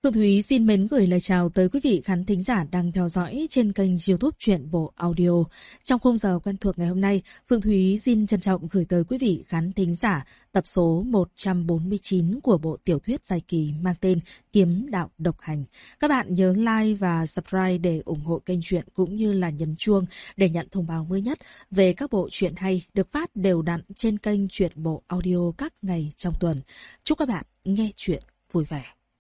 Phương Thúy xin mến gửi lời chào tới quý vị khán thính giả đang theo dõi trên kênh YouTube Truyện Bộ Audio. Trong khung giờ quen thuộc ngày hôm nay, Phương Thúy xin trân trọng gửi tới quý vị khán thính giả tập số 149 của bộ tiểu thuyết dài kỳ mang tên Kiếm Đạo Độc Hành. Các bạn nhớ like và subscribe để ủng hộ kênh truyện cũng như là nhấn chuông để nhận thông báo mới nhất về các bộ truyện hay được phát đều đặn trên kênh Truyện Bộ Audio các ngày trong tuần. Chúc các bạn nghe truyện vui vẻ.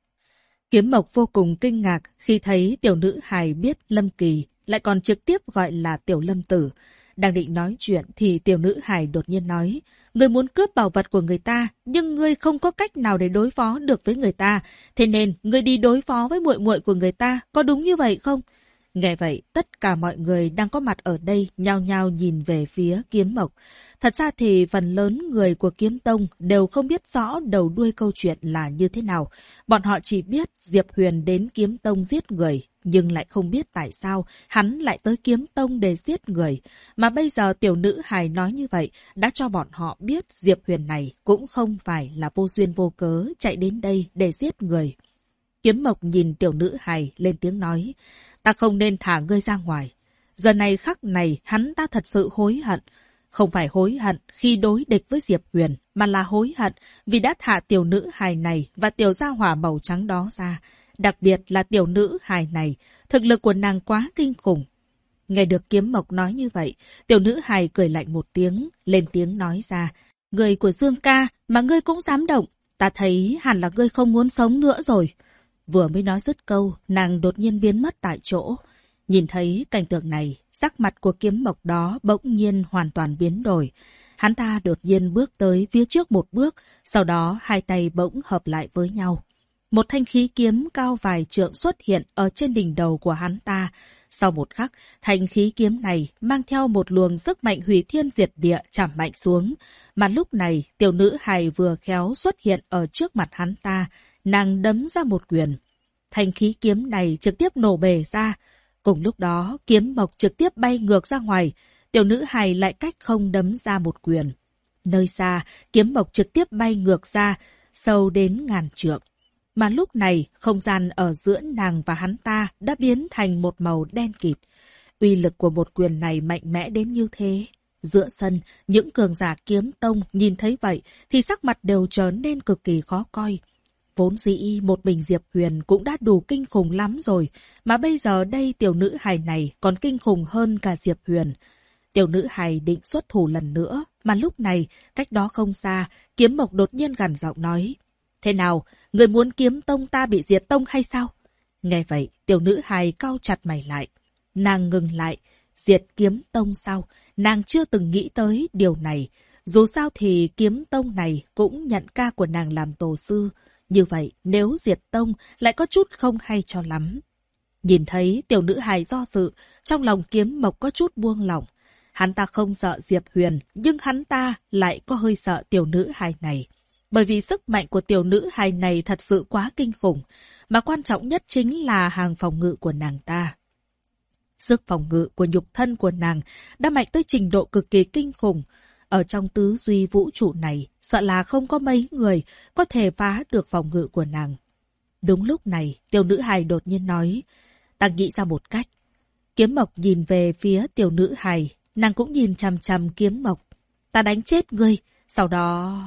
Kiếm Mộc vô cùng kinh ngạc khi thấy tiểu nữ hài biết Lâm Kỳ lại còn trực tiếp gọi là tiểu Lâm Tử. Đang định nói chuyện thì tiểu nữ hài đột nhiên nói: "Ngươi muốn cướp bảo vật của người ta, nhưng ngươi không có cách nào để đối phó được với người ta, thế nên ngươi đi đối phó với muội muội của người ta, có đúng như vậy không?" Nghe vậy, tất cả mọi người đang có mặt ở đây nhao nhao nhìn về phía Kiếm Mộc. Thật ra thì phần lớn người của Kiếm Tông đều không biết rõ đầu đuôi câu chuyện là như thế nào. Bọn họ chỉ biết Diệp Huyền đến Kiếm Tông giết người, nhưng lại không biết tại sao hắn lại tới Kiếm Tông để giết người. Mà bây giờ tiểu nữ hài nói như vậy đã cho bọn họ biết Diệp Huyền này cũng không phải là vô duyên vô cớ chạy đến đây để giết người. Kiếm Mộc nhìn tiểu nữ hài lên tiếng nói: "Ta không nên thả ngươi ra ngoài. Giờ này khắc này hắn ta thật sự hối hận. Không phải hối hận khi đối địch với Diệp Huyền, mà là hối hận vì đã thả tiểu nữ hài này và tiểu gia hỏa màu trắng đó ra. Đặc biệt là tiểu nữ hài này, thực lực của nàng quá kinh khủng." Nghe được Kiếm Mộc nói như vậy, tiểu nữ hài cười lạnh một tiếng, lên tiếng nói ra: "Người của Dương ca mà ngươi cũng dám động, ta thấy hẳn là ngươi không muốn sống nữa rồi." Vừa mới nói dứt câu, nàng đột nhiên biến mất tại chỗ. Nhìn thấy cảnh tượng này, sắc mặt của Kiếm Mộc đó bỗng nhiên hoàn toàn biến đổi. Hắn ta đột nhiên bước tới phía trước một bước, sau đó hai tay bỗng hợp lại với nhau. Một thanh khí kiếm cao vài trượng xuất hiện ở trên đỉnh đầu của hắn ta. Sau một khắc, thanh khí kiếm này mang theo một luồng sức mạnh hủy thiên diệt địa chạm mạnh xuống. Mà lúc này, tiểu nữ hài vừa khéo xuất hiện ở trước mặt hắn ta. Nàng đấm ra một quyền. Thanh khí kiếm này trực tiếp nổ bể ra. Cùng lúc đó, Kiếm Mộc trực tiếp bay ngược ra ngoài. Tiểu nữ hài lại cách không đấm ra một quyền. Nơi xa, Kiếm Mộc trực tiếp bay ngược ra, sâu đến ngàn trượng. Mà lúc này, không gian ở giữa nàng và hắn ta đã biến thành một màu đen kịt. Uy lực của một quyền này mạnh mẽ đến như thế. Giữa sân, những cường giả Kiếm Tông nhìn thấy vậy thì sắc mặt đều trở nên cực kỳ khó coi. Vốn dĩ một mình Diệp Huyền cũng đã đủ kinh khủng lắm rồi, mà bây giờ đây tiểu nữ hài này còn kinh khủng hơn cả Diệp Huyền. Tiểu nữ hài định xuất thủ lần nữa, mà lúc này, cách đó không xa, Kiếm Mộc đột nhiên gằn giọng nói: "Thế nào, người muốn Kiếm Tông ta bị diệt tông hay sao?" Nghe vậy, tiểu nữ hài cau chặt mày lại. Nàng ngừng lại, diệt Kiếm Tông sao? Nàng chưa từng nghĩ tới điều này. Dù sao thì Kiếm Tông này cũng nhận ca của nàng làm tổ sư. Như vậy, nếu diệt tông lại có chút không hay cho lắm. Nhìn thấy tiểu nữ hài do dự, trong lòng Kiếm Mộc có chút buông lỏng. Hắn ta không sợ Diệp Huyền, nhưng hắn ta lại có hơi sợ tiểu nữ hài này. Bởi vì sức mạnh của tiểu nữ hài này thật sự quá kinh khủng, mà quan trọng nhất chính là hàng phòng ngự của nàng ta. Sức phòng ngự của nhục thân của nàng đã mạnh tới trình độ cực kỳ kinh khủng. Ở trong tứ duy vũ trụ này, sợ là không có mấy người có thể phá được phòng ngự của nàng. Đúng lúc này, tiểu nữ hài đột nhiên nói: "Ta nghĩ ra một cách." Kiếm Mộc nhìn về phía tiểu nữ hài, nàng cũng nhìn chằm chằm Kiếm Mộc. "Ta đánh chết ngươi, sau đó..."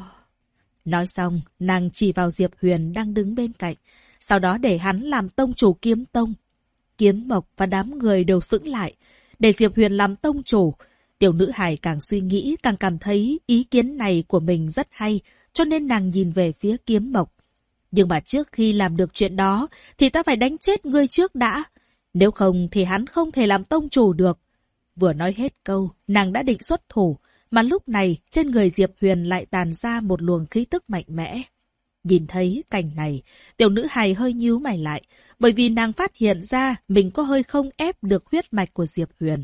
Nói xong, nàng chỉ vào Diệp Huyền đang đứng bên cạnh, sau đó để hắn làm tông chủ Kiếm Tông. Kiếm Mộc và đám người đều sững lại, để Diệp Huyền làm tông chủ. Tiểu nữ hài càng suy nghĩ càng cảm thấy ý kiến này của mình rất hay, cho nên nàng nhìn về phía Kiếm Mộc. "Nhưng mà trước khi làm được chuyện đó thì ta phải đánh chết ngươi trước đã. Nếu không thì hắn không thể làm tông chủ được." Vừa nói hết câu, nàng đã định xuất thủ, mà lúc này trên người Diệp Huyền lại tàn ra một luồng khí tức mạnh mẽ. Nhìn thấy cảnh này, tiểu nữ hài hơi nhíu mày lại, bởi vì nàng phát hiện ra mình có hơi không ép được huyết mạch của Diệp Huyền.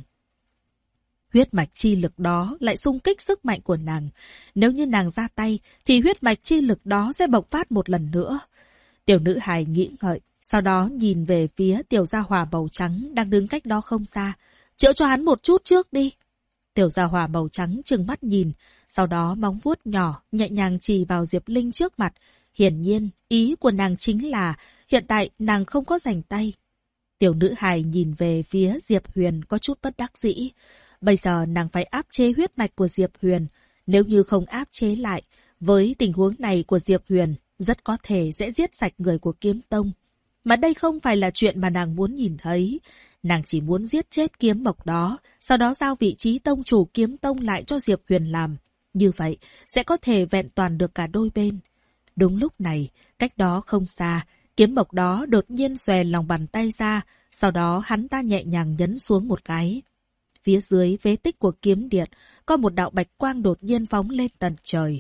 Huyết mạch chi lực đó lại xung kích sức mạnh của nàng. Nếu như nàng ra tay, thì huyết mạch chi lực đó sẽ bộc phát một lần nữa. Tiểu nữ hài nghĩ ngợi, sau đó nhìn về phía tiểu gia hỏa màu trắng đang đứng cách đó không xa. "Chữa cho hắn một chút trước đi." Tiểu gia hỏa màu trắng trừng mắt nhìn, sau đó móng vuốt nhỏ nhẹ nhàng chỉ vào Diệp Linh trước mặt. Hiển nhiên, ý của nàng chính là hiện tại nàng không có rảnh tay. Tiểu nữ hài nhìn về phía Diệp Huyền có chút bất đắc dĩ. Bây giờ nàng phải áp chế huyết mạch của Diệp Huyền. Nếu như không áp chế lại, với tình huống này của Diệp Huyền, rất có thể sẽ giết sạch người của Kiếm Tông. Mà đây không phải là chuyện mà nàng muốn nhìn thấy. Nàng chỉ muốn giết chết Kiếm Mộc đó, sau đó giao vị trí tông chủ Kiếm Tông lại cho Diệp Huyền làm. Như vậy, sẽ có thể vẹn toàn được cả đôi bên. Đúng lúc này, cách đó không xa, Kiếm Mộc đó đột nhiên xòe lòng bàn tay ra, sau đó hắn ta nhẹ nhàng nhấn xuống một cái. Phía dưới phế tích của kiếm điện, có một đạo bạch quang đột nhiên phóng lên tận trời.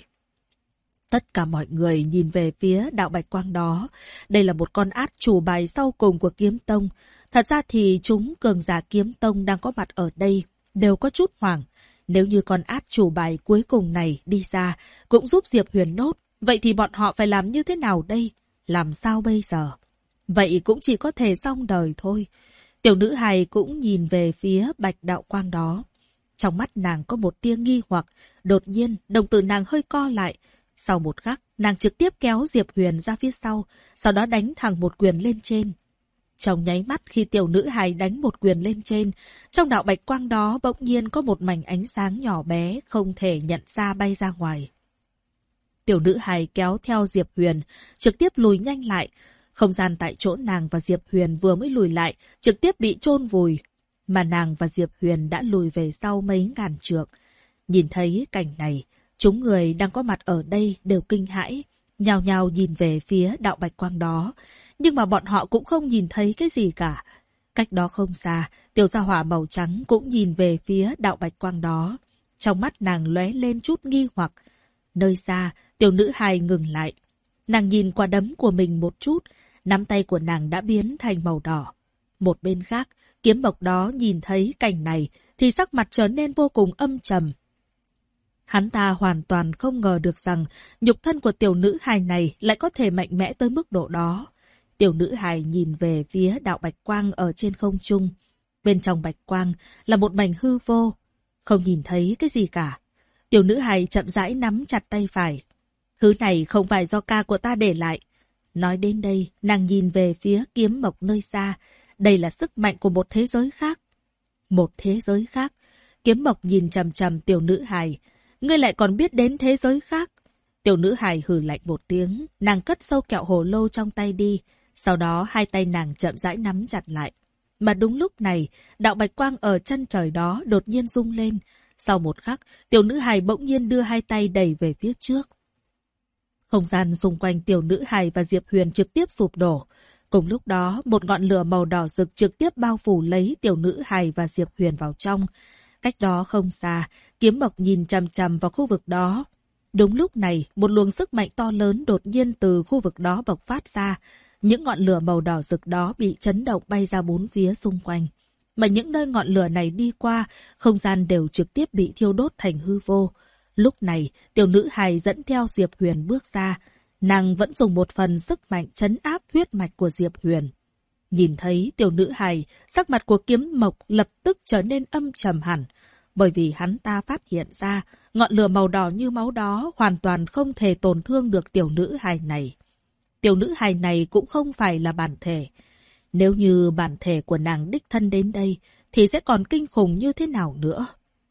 Tất cả mọi người nhìn về phía đạo bạch quang đó. Đây là một con át chủ bài sau cùng của Kiếm Tông. Thật ra thì chúng cường giả Kiếm Tông đang có mặt ở đây, đều có chút hoảng. Nếu như con át chủ bài cuối cùng này đi ra, cũng giúp Diệp Huyền nốt, vậy thì bọn họ phải làm như thế nào đây? Làm sao bây giờ? Vậy cũng chỉ có thể xong đời thôi. Tiểu nữ hài cũng nhìn về phía bạch đạo quang đó. Trong mắt nàng có một tia nghi hoặc, đột nhiên đồng tử nàng hơi co lại. Sau một khắc, nàng trực tiếp kéo Diệp Huyền ra phía sau đó đánh thẳng một quyền lên trên. Trong nháy mắt khi tiểu nữ hài đánh một quyền lên trên, trong đạo bạch quang đó bỗng nhiên có một mảnh ánh sáng nhỏ bé không thể nhận ra bay ra ngoài. Tiểu nữ hài kéo theo Diệp Huyền, trực tiếp lùi nhanh lại. Không gian tại chỗ nàng và Diệp Huyền vừa mới lùi lại, trực tiếp bị chôn vùi. Mà nàng và Diệp Huyền đã lùi về sau mấy ngàn trượng. Nhìn thấy cảnh này, chúng người đang có mặt ở đây đều kinh hãi, nhao nhao nhìn về phía đạo bạch quang đó. Nhưng mà bọn họ cũng không nhìn thấy cái gì cả. Cách đó không xa, tiểu gia hỏa màu trắng cũng nhìn về phía đạo bạch quang đó. Trong mắt nàng lóe lên chút nghi hoặc. Nơi xa, tiểu nữ hài ngừng lại. Nàng nhìn qua đấm của mình một chút, nắm tay của nàng đã biến thành màu đỏ. Một bên khác, Kiếm Mộc đó nhìn thấy cảnh này thì sắc mặt trở nên vô cùng âm trầm. Hắn ta hoàn toàn không ngờ được rằng nhục thân của tiểu nữ hài này lại có thể mạnh mẽ tới mức độ đó. Tiểu nữ hài nhìn về phía đạo bạch quang ở trên không trung. Bên trong bạch quang là một mảnh hư vô. Không nhìn thấy cái gì cả. Tiểu nữ hài chậm rãi nắm chặt tay phải. Thứ này không phải do ca của ta để lại. Nói đến đây, nàng nhìn về phía Kiếm Mộc nơi xa. Đây là sức mạnh của một thế giới khác. Một thế giới khác. Kiếm Mộc nhìn chằm chằm tiểu nữ hài. Ngươi lại còn biết đến thế giới khác. Tiểu nữ hài hừ lạnh một tiếng. Nàng cất sâu kẹo hồ lô trong tay đi. Sau đó hai tay nàng chậm rãi nắm chặt lại. Mà đúng lúc này, đạo bạch quang ở chân trời đó đột nhiên rung lên. Sau một khắc, tiểu nữ hài bỗng nhiên đưa hai tay đẩy về phía trước. Không gian xung quanh tiểu nữ hài và Diệp Huyền trực tiếp sụp đổ. Cùng lúc đó, một ngọn lửa màu đỏ rực trực tiếp bao phủ lấy tiểu nữ hài và Diệp Huyền vào trong. Cách đó không xa, Kiếm Mộc nhìn chằm chằm vào khu vực đó. Đúng lúc này, một luồng sức mạnh to lớn đột nhiên từ khu vực đó bộc phát ra. Những ngọn lửa màu đỏ rực đó bị chấn động bay ra bốn phía xung quanh. Mà những nơi ngọn lửa này đi qua, không gian đều trực tiếp bị thiêu đốt thành hư vô. Lúc này, tiểu nữ hài dẫn theo Diệp Huyền bước ra. Nàng vẫn dùng một phần sức mạnh trấn áp huyết mạch của Diệp Huyền. Nhìn thấy tiểu nữ hài, sắc mặt của Kiếm Mộc lập tức trở nên âm trầm hẳn. Bởi vì hắn ta phát hiện ra, ngọn lửa màu đỏ như máu đó hoàn toàn không thể tổn thương được tiểu nữ hài này. Tiểu nữ hài này cũng không phải là bản thể. Nếu như bản thể của nàng đích thân đến đây, thì sẽ còn kinh khủng như thế nào nữa?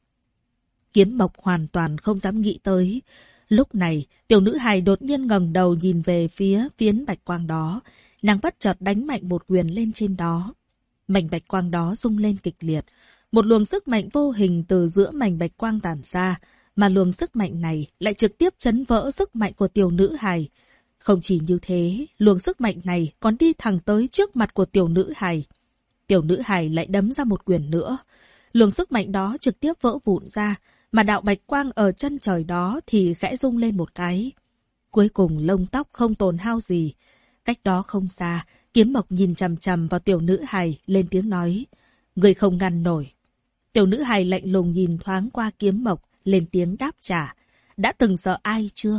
Kiếm Mộc hoàn toàn không dám nghĩ tới. Lúc này, tiểu nữ hài đột nhiên ngẩng đầu nhìn về phía phiến bạch quang đó. Nàng bất chợt đánh mạnh một quyền lên trên đó. Mảnh bạch quang đó rung lên kịch liệt. Một luồng sức mạnh vô hình từ giữa mảnh bạch quang tản ra. Mà luồng sức mạnh này lại trực tiếp chấn vỡ sức mạnh của tiểu nữ hài. Không chỉ như thế, luồng sức mạnh này còn đi thẳng tới trước mặt của tiểu nữ hài. Tiểu nữ hài lại đấm ra một quyền nữa. Luồng sức mạnh đó trực tiếp vỡ vụn ra, mà đạo bạch quang ở chân trời đó thì khẽ rung lên một cái. Cuối cùng lông tóc không tổn hao gì. Cách đó không xa, Kiếm Mộc nhìn chằm chằm vào tiểu nữ hài lên tiếng nói. Người không ngăn nổi. Tiểu nữ hài lạnh lùng nhìn thoáng qua Kiếm Mộc, lên tiếng đáp trả. Đã từng sợ ai chưa?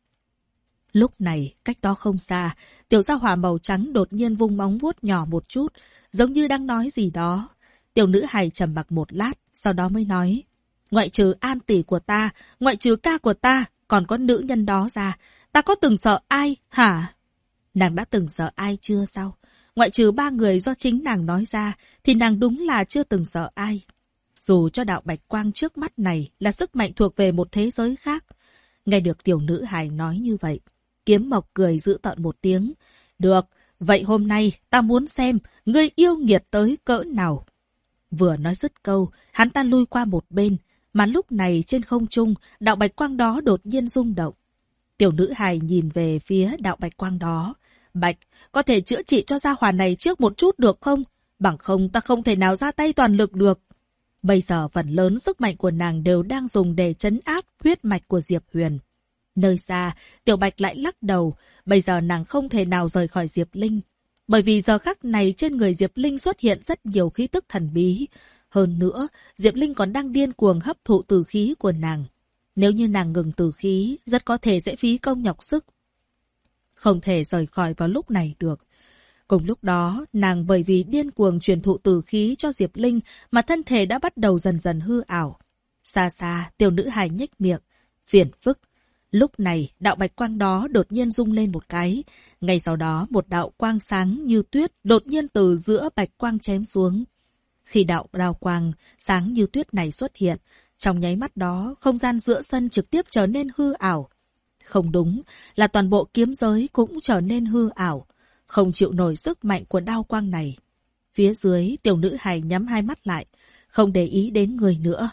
Lúc này, cách đó không xa, tiểu gia hỏa màu trắng đột nhiên vung móng vuốt nhỏ một chút, giống như đang nói gì đó. Tiểu nữ hài trầm mặc một lát, sau đó mới nói. Ngoại trừ An tỷ của ta, ngoại trừ ca của ta, còn có nữ nhân đó ra, ta có từng sợ ai, hả? Nàng đã từng sợ ai chưa sao? Ngoại trừ 3 người do chính nàng nói ra, thì nàng đúng là chưa từng sợ ai. Dù cho đạo bạch quang trước mắt này là sức mạnh thuộc về một thế giới khác. Nghe được tiểu nữ hài nói như vậy, Kiếm Mộc cười giễu tợn một tiếng. Được, vậy hôm nay ta muốn xem ngươi yêu nghiệt tới cỡ nào. Vừa nói dứt câu, hắn ta lui qua một bên, mà lúc này trên không trung, đạo bạch quang đó đột nhiên rung động. Tiểu nữ hài nhìn về phía đạo bạch quang đó. Bạch, có thể chữa trị cho gia hỏa này trước một chút được không? Bằng không ta không thể nào ra tay toàn lực được. Bây giờ phần lớn sức mạnh của nàng đều đang dùng để trấn áp huyết mạch của Diệp Huyền. Nơi xa, Tiểu Bạch lại lắc đầu. Bây giờ nàng không thể nào rời khỏi Diệp Linh. Bởi vì giờ khắc này trên người Diệp Linh xuất hiện rất nhiều khí tức thần bí. Hơn nữa, Diệp Linh còn đang điên cuồng hấp thụ tử khí của nàng. Nếu như nàng ngừng tử khí, rất có thể sẽ phí công nhọc sức. Không thể rời khỏi vào lúc này được. Cùng lúc đó, nàng bởi vì điên cuồng truyền thụ tử khí cho Diệp Linh mà thân thể đã bắt đầu dần dần hư ảo. Xa xa, tiểu nữ hài nhếch miệng. Phiền phức. Lúc này, đạo bạch quang đó đột nhiên rung lên một cái. Ngay sau đó, một đạo quang sáng như tuyết đột nhiên từ giữa bạch quang chém xuống. Khi đạo đao quang sáng như tuyết này xuất hiện, trong nháy mắt đó, không gian giữa sân trực tiếp trở nên hư ảo. Không đúng, là toàn bộ kiếm giới cũng trở nên hư ảo. Không chịu nổi sức mạnh của đao quang này. Phía dưới, tiểu nữ hài nhắm hai mắt lại, không để ý đến người nữa.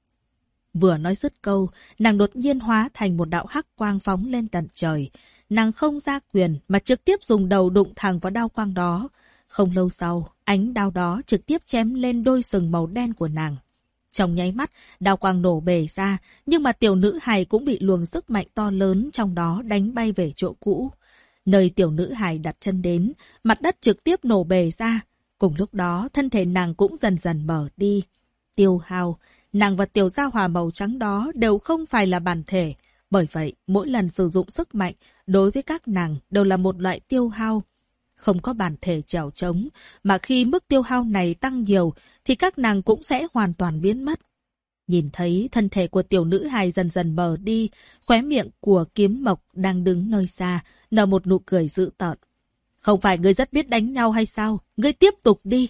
Vừa nói dứt câu, nàng đột nhiên hóa thành một đạo hắc quang phóng lên tận trời. Nàng không ra quyền mà trực tiếp dùng đầu đụng thẳng vào đao quang đó. Không lâu sau, ánh đao đó trực tiếp chém lên đôi sừng màu đen của nàng. Trong nháy mắt, đao quang nổ bể ra, nhưng mà tiểu nữ hài cũng bị luồng sức mạnh to lớn trong đó đánh bay về chỗ cũ. Nơi tiểu nữ hài đặt chân đến, mặt đất trực tiếp nổ bể ra. Cùng lúc đó, thân thể nàng cũng dần dần mở đi. Tiêu hao, nàng và tiểu gia hỏa màu trắng đó đều không phải là bản thể. Bởi vậy, mỗi lần sử dụng sức mạnh, đối với các nàng đều là một loại tiêu hao. Không có bản thể chèo chống, mà khi mức tiêu hao này tăng nhiều, thì các nàng cũng sẽ hoàn toàn biến mất. Nhìn thấy thân thể của tiểu nữ hài dần dần mờ đi, khóe miệng của Kiếm Mộc đang đứng nơi xa, nở một nụ cười dữ tợn. Không phải ngươi rất biết đánh nhau hay sao? Ngươi tiếp tục đi.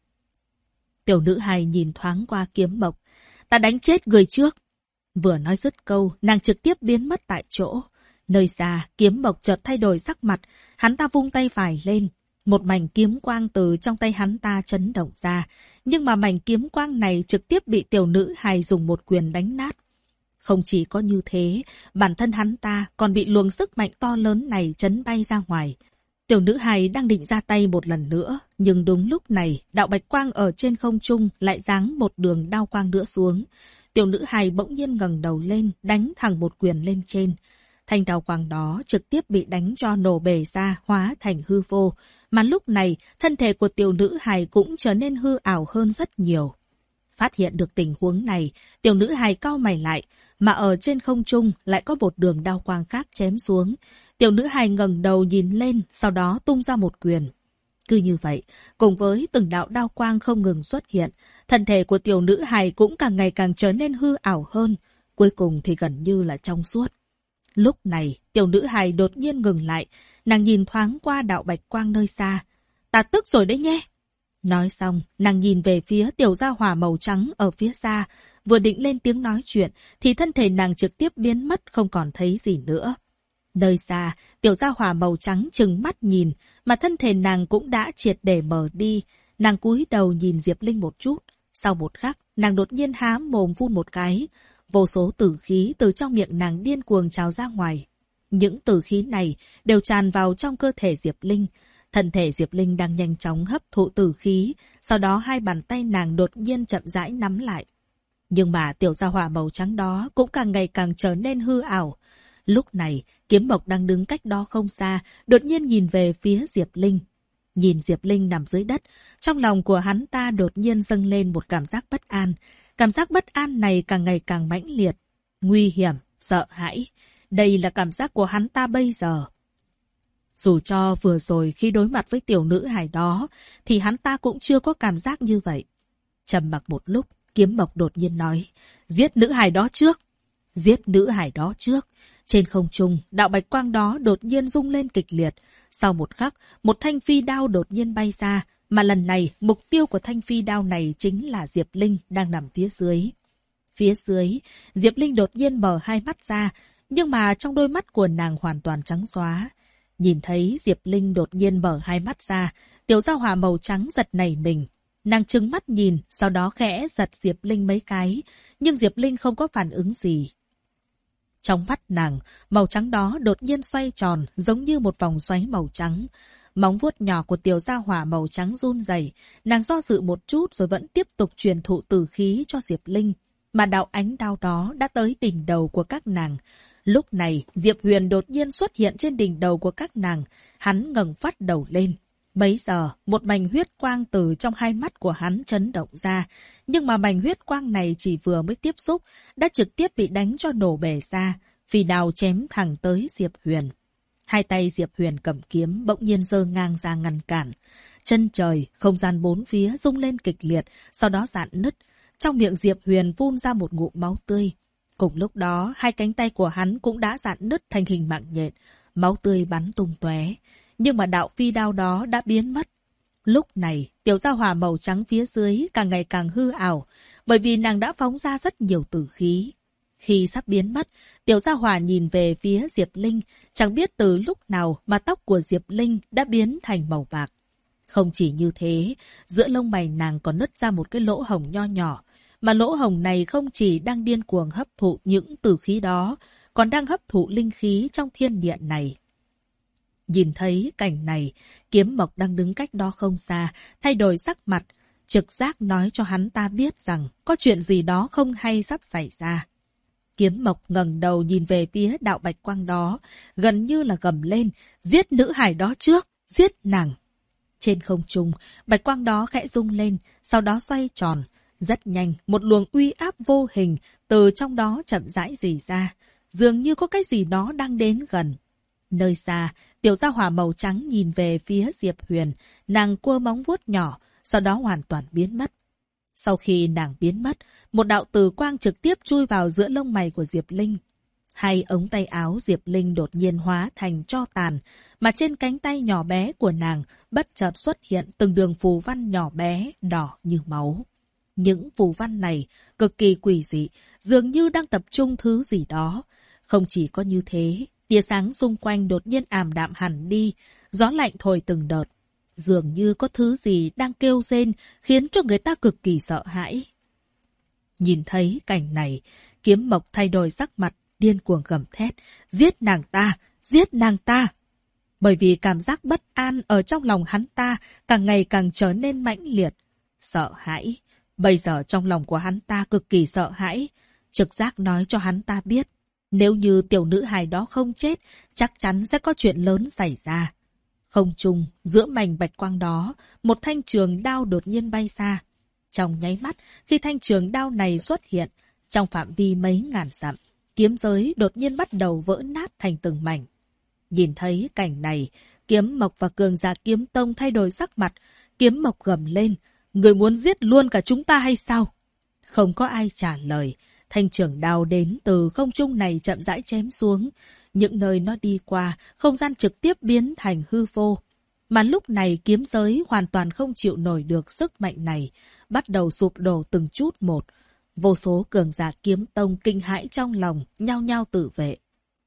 Tiểu nữ hài nhìn thoáng qua Kiếm Mộc. Ta đánh chết người trước. Vừa nói dứt câu, nàng trực tiếp biến mất tại chỗ. Nơi xa, Kiếm Mộc chợt thay đổi sắc mặt, hắn ta vung tay phải lên. Một mảnh kiếm quang từ trong tay hắn ta chấn động ra, nhưng mà mảnh kiếm quang này trực tiếp bị tiểu nữ hài dùng một quyền đánh nát. Không chỉ có như thế, bản thân hắn ta còn bị luồng sức mạnh to lớn này chấn bay ra ngoài. Tiểu nữ hài đang định ra tay một lần nữa, nhưng đúng lúc này, đạo bạch quang ở trên không trung lại giáng một đường đao quang nữa xuống. Tiểu nữ hài bỗng nhiên ngẩng đầu lên, đánh thẳng một quyền lên trên. Thanh đao quang đó trực tiếp bị đánh cho nổ bể ra, hóa thành hư vô. Mà lúc này, thân thể của tiểu nữ hài cũng trở nên hư ảo hơn rất nhiều. Phát hiện được tình huống này, tiểu nữ hài cau mày lại, mà ở trên không trung lại có một đường đao quang khác chém xuống. Tiểu nữ hài ngẩng đầu nhìn lên, sau đó tung ra một quyền. Cứ như vậy, cùng với từng đạo đao quang không ngừng xuất hiện, thân thể của tiểu nữ hài cũng càng ngày càng trở nên hư ảo hơn, cuối cùng thì gần như là trong suốt. Lúc này, tiểu nữ hài đột nhiên ngừng lại, nàng nhìn thoáng qua đạo bạch quang nơi xa. Ta tức rồi đấy nhé. Nói xong, nàng nhìn về phía tiểu gia hỏa màu trắng ở phía xa, vừa định lên tiếng nói chuyện, thì thân thể nàng trực tiếp biến mất không còn thấy gì nữa. Nơi xa, tiểu gia hỏa màu trắng trừng mắt nhìn, mà thân thể nàng cũng đã triệt để mờ đi. Nàng cúi đầu nhìn Diệp Linh một chút. Sau một khắc, nàng đột nhiên há mồm phun một cái. Vô số tử khí từ trong miệng nàng điên cuồng trào ra ngoài. Những tử khí này đều tràn vào trong cơ thể Diệp Linh. Thân thể Diệp Linh đang nhanh chóng hấp thụ tử khí, sau đó hai bàn tay nàng đột nhiên chậm rãi nắm lại. Nhưng mà tiểu gia hỏa màu trắng đó cũng càng ngày càng trở nên hư ảo. Lúc này, Kiếm Mộc đang đứng cách đó không xa, đột nhiên nhìn về phía Diệp Linh. Nhìn Diệp Linh nằm dưới đất, trong lòng của hắn ta đột nhiên dâng lên một cảm giác bất an. Cảm giác bất an này càng ngày càng mãnh liệt, nguy hiểm, sợ hãi. Đây là cảm giác của hắn ta bây giờ. Dù cho vừa rồi khi đối mặt với tiểu nữ hài đó, thì hắn ta cũng chưa có cảm giác như vậy. Trầm mặc một lúc, Kiếm Mộc đột nhiên nói, giết nữ hài đó trước. Giết nữ hài đó trước. Trên không trung, đạo bạch quang đó đột nhiên rung lên kịch liệt. Sau một khắc, một thanh phi đao đột nhiên bay ra, mà lần này mục tiêu của thanh phi đao này chính là Diệp Linh đang nằm phía dưới. Phía dưới, Diệp Linh đột nhiên mở hai mắt ra, nhưng mà trong đôi mắt của nàng hoàn toàn trắng xóa. Nhìn thấy Diệp Linh đột nhiên mở hai mắt ra, Tiểu Gia Hỏa màu trắng giật nảy mình. Nàng trừng mắt nhìn, sau đó khẽ giật Diệp Linh mấy cái, nhưng Diệp Linh không có phản ứng gì. Trong mắt nàng, màu trắng đó đột nhiên xoay tròn, giống như một vòng xoáy màu trắng. Móng vuốt nhỏ của Tiểu Gia Hỏa màu trắng run rẩy, nàng do dự một chút rồi vẫn tiếp tục truyền thụ tử khí cho Diệp Linh. Mà đạo ánh đao đó đã tới đỉnh đầu của các nàng. Lúc này, Diệp Huyền đột nhiên xuất hiện trên đỉnh đầu của các nàng. Hắn ngẩng phát đầu lên. Bấy giờ, một mảnh huyết quang từ trong hai mắt của hắn chấn động ra. Nhưng mà mảnh huyết quang này chỉ vừa mới tiếp xúc, đã trực tiếp bị đánh cho nổ bể ra. Phi đao chém thẳng tới Diệp Huyền. Hai tay Diệp Huyền cầm kiếm bỗng nhiên giơ ngang ra ngăn cản. Chân trời, không gian bốn phía rung lên kịch liệt, sau đó rạn nứt. Trong miệng Diệp Huyền vun ra một ngụm máu tươi. Cùng lúc đó, hai cánh tay của hắn cũng đã rạn nứt thành hình mạng nhện. Máu tươi bắn tung tóe. Nhưng mà đạo phi đao đó đã biến mất. Lúc này, Tiểu Gia Hỏa màu trắng phía dưới càng ngày càng hư ảo, bởi vì nàng đã phóng ra rất nhiều tử khí. Khi sắp biến mất, Tiểu Gia Hỏa nhìn về phía Diệp Linh, chẳng biết từ lúc nào mà tóc của Diệp Linh đã biến thành màu bạc. Không chỉ như thế, giữa lông mày nàng còn nứt ra một cái lỗ hổng nho nhỏ, mà lỗ hổng này không chỉ đang điên cuồng hấp thụ những tử khí đó, còn đang hấp thụ linh khí trong thiên địa này. Nhìn thấy cảnh này, Kiếm Mộc đang đứng cách đó không xa, thay đổi sắc mặt, trực giác nói cho hắn ta biết rằng có chuyện gì đó không hay sắp xảy ra. Kiếm Mộc ngẩng đầu nhìn về phía đạo bạch quang đó, gần như là gầm lên, giết nữ hải đó trước, giết nàng. Trên không trung, bạch quang đó khẽ rung lên, sau đó xoay tròn. Rất nhanh, một luồng uy áp vô hình từ trong đó chậm rãi rỉ ra, dường như có cái gì đó đang đến gần. Nơi xa, Tiểu Gia Hỏa màu trắng nhìn về phía Diệp Huyền, nàng cua móng vuốt nhỏ, sau đó hoàn toàn biến mất. Sau khi nàng biến mất, một đạo tử quang trực tiếp chui vào giữa lông mày của Diệp Linh. Hai ống tay áo Diệp Linh đột nhiên hóa thành tro tàn, mà trên cánh tay nhỏ bé của nàng bất chợt xuất hiện từng đường phù văn nhỏ bé, đỏ như máu. Những phù văn này cực kỳ quỷ dị, dường như đang tập trung thứ gì đó. Không chỉ có như thế, tia sáng xung quanh đột nhiên ảm đạm hẳn đi, gió lạnh thổi từng đợt. Dường như có thứ gì đang kêu rên, khiến cho người ta cực kỳ sợ hãi. Nhìn thấy cảnh này, Kiếm Mộc thay đổi sắc mặt, điên cuồng gầm thét, giết nàng ta, giết nàng ta. Bởi vì cảm giác bất an ở trong lòng hắn ta càng ngày càng trở nên mãnh liệt. Sợ hãi. Bây giờ trong lòng của hắn ta cực kỳ sợ hãi. Trực giác nói cho hắn ta biết, nếu như tiểu nữ hài đó không chết, chắc chắn sẽ có chuyện lớn xảy ra. Không trung, giữa mảnh bạch quang đó, một thanh trường đao đột nhiên bay xa. Trong nháy mắt, khi thanh trường đao này xuất hiện, trong phạm vi mấy ngàn dặm, kiếm giới đột nhiên bắt đầu vỡ nát thành từng mảnh. Nhìn thấy cảnh này, Kiếm Mộc và cường giả Kiếm Tông thay đổi sắc mặt. Kiếm Mộc gầm lên, người muốn giết luôn cả chúng ta hay sao? Không có ai trả lời. Thanh trường đao đến từ không trung này chậm rãi chém xuống. Những nơi nó đi qua, không gian trực tiếp biến thành hư vô. Mà lúc này kiếm giới hoàn toàn không chịu nổi được sức mạnh này, bắt đầu sụp đổ từng chút một. Vô số cường giả Kiếm Tông kinh hãi trong lòng, nhao nhao tự vệ.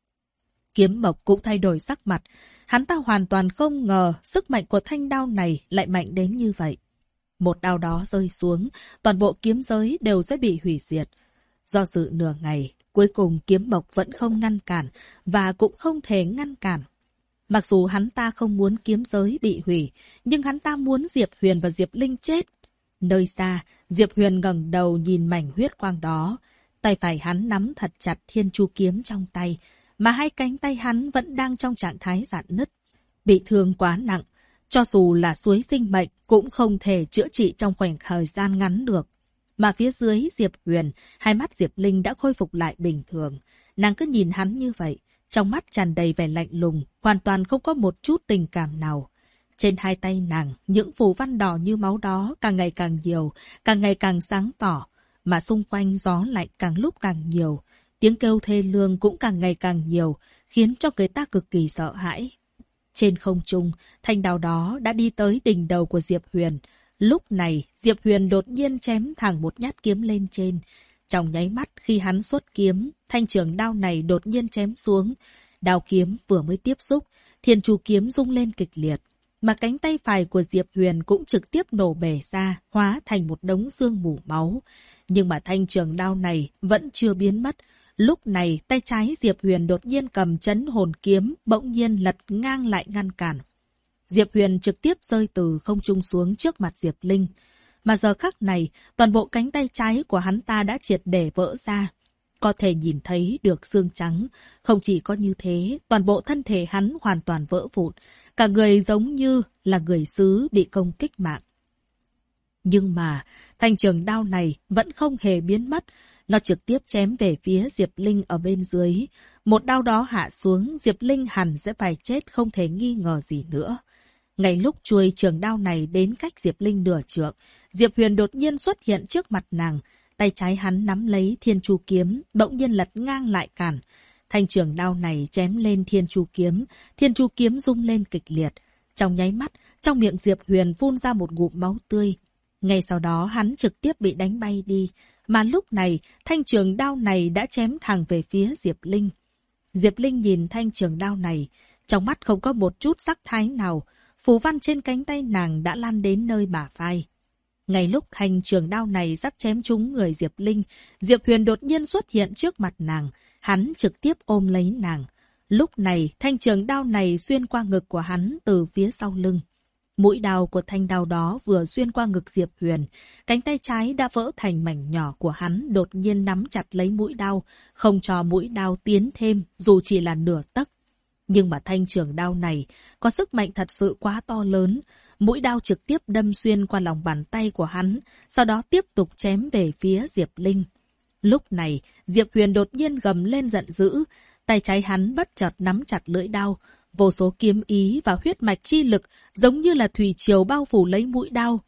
Kiếm Mộc cũng thay đổi sắc mặt. Hắn ta hoàn toàn không ngờ sức mạnh của thanh đao này lại mạnh đến như vậy. Một đao đó rơi xuống, toàn bộ kiếm giới đều sẽ bị hủy diệt. Do dự nửa ngày, cuối cùng Kiếm Mộc vẫn không ngăn cản, và cũng không thể ngăn cản. Mặc dù hắn ta không muốn kiếm giới bị hủy, nhưng hắn ta muốn Diệp Huyền và Diệp Linh chết. Nơi xa, Diệp Huyền ngẩng đầu nhìn mảnh huyết quang đó. Tay phải hắn nắm thật chặt thiên chu kiếm trong tay, mà hai cánh tay hắn vẫn đang trong trạng thái rạn nứt. Bị thương quá nặng, cho dù là suối sinh mệnh cũng không thể chữa trị trong khoảng thời gian ngắn được. Mà phía dưới Diệp Huyền, hai mắt Diệp Linh đã khôi phục lại bình thường. Nàng cứ nhìn hắn như vậy, trong mắt tràn đầy vẻ lạnh lùng, hoàn toàn không có một chút tình cảm nào. Trên hai tay nàng, những phù văn đỏ như máu đó càng ngày càng nhiều, càng ngày càng sáng tỏ, mà xung quanh gió lạnh càng lúc càng nhiều. Tiếng kêu thê lương cũng càng ngày càng nhiều, khiến cho người ta cực kỳ sợ hãi. Trên không trung, thanh đao đó đã đi tới đỉnh đầu của Diệp Huyền. Lúc này, Diệp Huyền đột nhiên chém thẳng một nhát kiếm lên trên. Trong nháy mắt khi hắn xuất kiếm, thanh trường đao này đột nhiên chém xuống. Đao kiếm vừa mới tiếp xúc, Thiên Chu kiếm rung lên kịch liệt. Mà cánh tay phải của Diệp Huyền cũng trực tiếp nổ bể ra, hóa thành một đống xương mù máu. Nhưng mà thanh trường đao này vẫn chưa biến mất. Lúc này, tay trái Diệp Huyền đột nhiên cầm chấn hồn kiếm, bỗng nhiên lật ngang lại ngăn cản. Diệp Huyền trực tiếp rơi từ không trung xuống trước mặt Diệp Linh. Mà giờ khắc này, toàn bộ cánh tay trái của hắn ta đã triệt để vỡ ra. Có thể nhìn thấy được xương trắng. Không chỉ có như thế, toàn bộ thân thể hắn hoàn toàn vỡ vụn. Cả người giống như là người sứ bị công kích mạng. Nhưng mà, thanh trường đao này vẫn không hề biến mất. Nó trực tiếp chém về phía Diệp Linh ở bên dưới. Một đao đó hạ xuống, Diệp Linh hẳn sẽ phải chết không thể nghi ngờ gì nữa. Ngay lúc chuôi trường đao này đến cách Diệp Linh nửa trượng, Diệp Huyền đột nhiên xuất hiện trước mặt nàng. Tay trái hắn nắm lấy Thiên Chu kiếm, bỗng nhiên lật ngang lại cản. Thanh trường đao này chém lên Thiên Chu kiếm rung lên kịch liệt. Trong nháy mắt, trong miệng Diệp Huyền phun ra một ngụm máu tươi. Ngay sau đó hắn trực tiếp bị đánh bay đi. Mà lúc này, thanh trường đao này đã chém thẳng về phía Diệp Linh. Diệp Linh nhìn thanh trường đao này, trong mắt không có một chút sắc thái nào. Phù văn trên cánh tay nàng đã lan đến nơi bả vai. Ngay lúc thanh trường đao này sắp chém trúng người Diệp Linh, Diệp Huyền đột nhiên xuất hiện trước mặt nàng. Hắn trực tiếp ôm lấy nàng. Lúc này, thanh trường đao này xuyên qua ngực của hắn từ phía sau lưng. Mũi đao của thanh đao đó vừa xuyên qua ngực Diệp Huyền. Cánh tay trái đã vỡ thành mảnh nhỏ của hắn đột nhiên nắm chặt lấy mũi đao, không cho mũi đao tiến thêm dù chỉ là nửa tấc. Nhưng mà thanh trường đao này có sức mạnh thật sự quá to lớn. Mũi đao trực tiếp đâm xuyên qua lòng bàn tay của hắn, sau đó tiếp tục chém về phía Diệp Linh. Lúc này, Diệp Huyền đột nhiên gầm lên giận dữ. Tay trái hắn bất chợt nắm chặt lưỡi đao. Vô số kiếm ý và huyết mạch chi lực giống như là thủy triều bao phủ lấy mũi đao.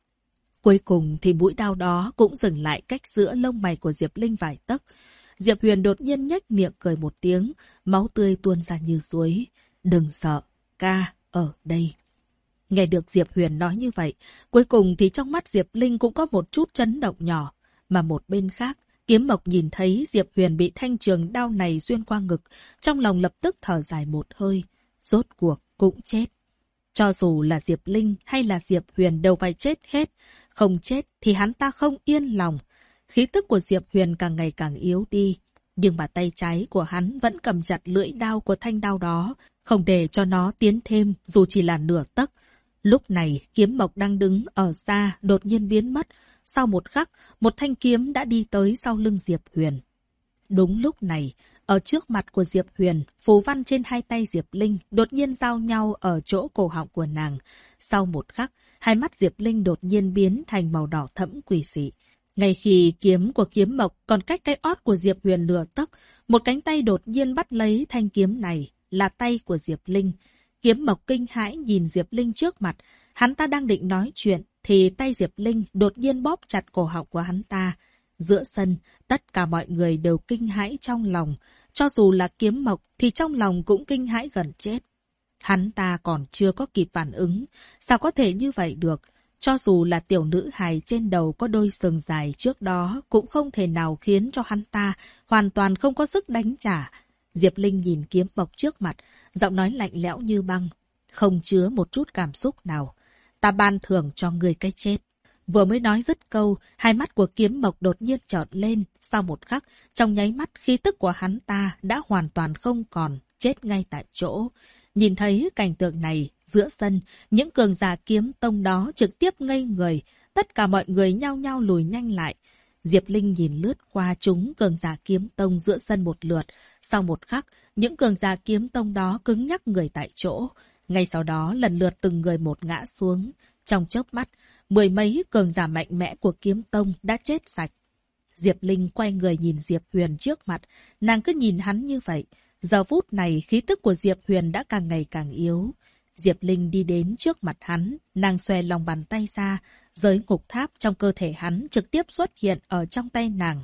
Cuối cùng thì mũi đao đó cũng dừng lại cách giữa lông mày của Diệp Linh vài tấc. Diệp Huyền đột nhiên nhếch miệng cười một tiếng, máu tươi tuôn ra như suối. Đừng sợ, ca ở đây. Nghe được Diệp Huyền nói như vậy, cuối cùng thì trong mắt Diệp Linh cũng có một chút chấn động nhỏ. Mà một bên khác, Kiếm Mộc nhìn thấy Diệp Huyền bị thanh trường đao này xuyên qua ngực, trong lòng lập tức thở dài một hơi. Rốt cuộc cũng chết. Cho dù là Diệp Linh hay là Diệp Huyền đều phải chết hết. Không chết thì hắn ta không yên lòng. Khí tức của Diệp Huyền càng ngày càng yếu đi. Nhưng mà tay trái của hắn vẫn cầm chặt lưỡi đao của thanh đao đó, không để cho nó tiến thêm dù chỉ là nửa tấc. Lúc này, Kiếm Mộc đang đứng ở xa đột nhiên biến mất. Sau một khắc, một thanh kiếm đã đi tới sau lưng Diệp Huyền. Đúng lúc này, ở trước mặt của Diệp Huyền, phù văn trên hai tay Diệp Linh đột nhiên giao nhau ở chỗ cổ họng của nàng. Sau một khắc, hai mắt Diệp Linh đột nhiên biến thành màu đỏ thẫm quỷ dị. Ngay khi kiếm của Kiếm Mộc còn cách cái ót của Diệp Huyền nửa tấc, một cánh tay đột nhiên bắt lấy thanh kiếm này, là tay của Diệp Linh. Kiếm Mộc kinh hãi nhìn Diệp Linh trước mặt, hắn ta đang định nói chuyện, thì tay Diệp Linh đột nhiên bóp chặt cổ họng của hắn ta. Giữa sân, tất cả mọi người đều kinh hãi trong lòng. Cho dù là Kiếm Mộc thì trong lòng cũng kinh hãi gần chết. Hắn ta còn chưa có kịp phản ứng. Sao có thể như vậy được? Cho dù là tiểu nữ hài trên đầu có đôi sừng dài trước đó cũng không thể nào khiến cho hắn ta hoàn toàn không có sức đánh trả. Diệp Linh nhìn Kiếm Mộc trước mặt, giọng nói lạnh lẽo như băng, không chứa một chút cảm xúc nào. Ta ban thưởng cho người cái chết. Vừa mới nói dứt câu, hai mắt của Kiếm Mộc đột nhiên trợn lên. Sau một khắc, trong nháy mắt khí tức của hắn ta đã hoàn toàn không còn, chết ngay tại chỗ. Nhìn thấy cảnh tượng này, giữa sân, những cường giả kiếm tông đó trực tiếp ngây người. Tất cả mọi người nhao nhao lùi nhanh lại. Diệp Linh nhìn lướt qua chúng cường giả kiếm tông giữa sân một lượt. Sau một khắc, những cường giả kiếm tông đó cứng nhắc người tại chỗ. Ngay sau đó lần lượt từng người một ngã xuống. Trong chớp mắt, mười mấy cường giả mạnh mẽ của kiếm tông đã chết sạch. Diệp Linh quay người nhìn Diệp Huyền trước mặt, nàng cứ nhìn hắn như vậy. Giờ phút này khí tức của Diệp Huyền đã càng ngày càng yếu. Diệp Linh đi đến trước mặt hắn, nàng xòe lòng bàn tay ra, giới ngục tháp trong cơ thể hắn trực tiếp xuất hiện ở trong tay nàng.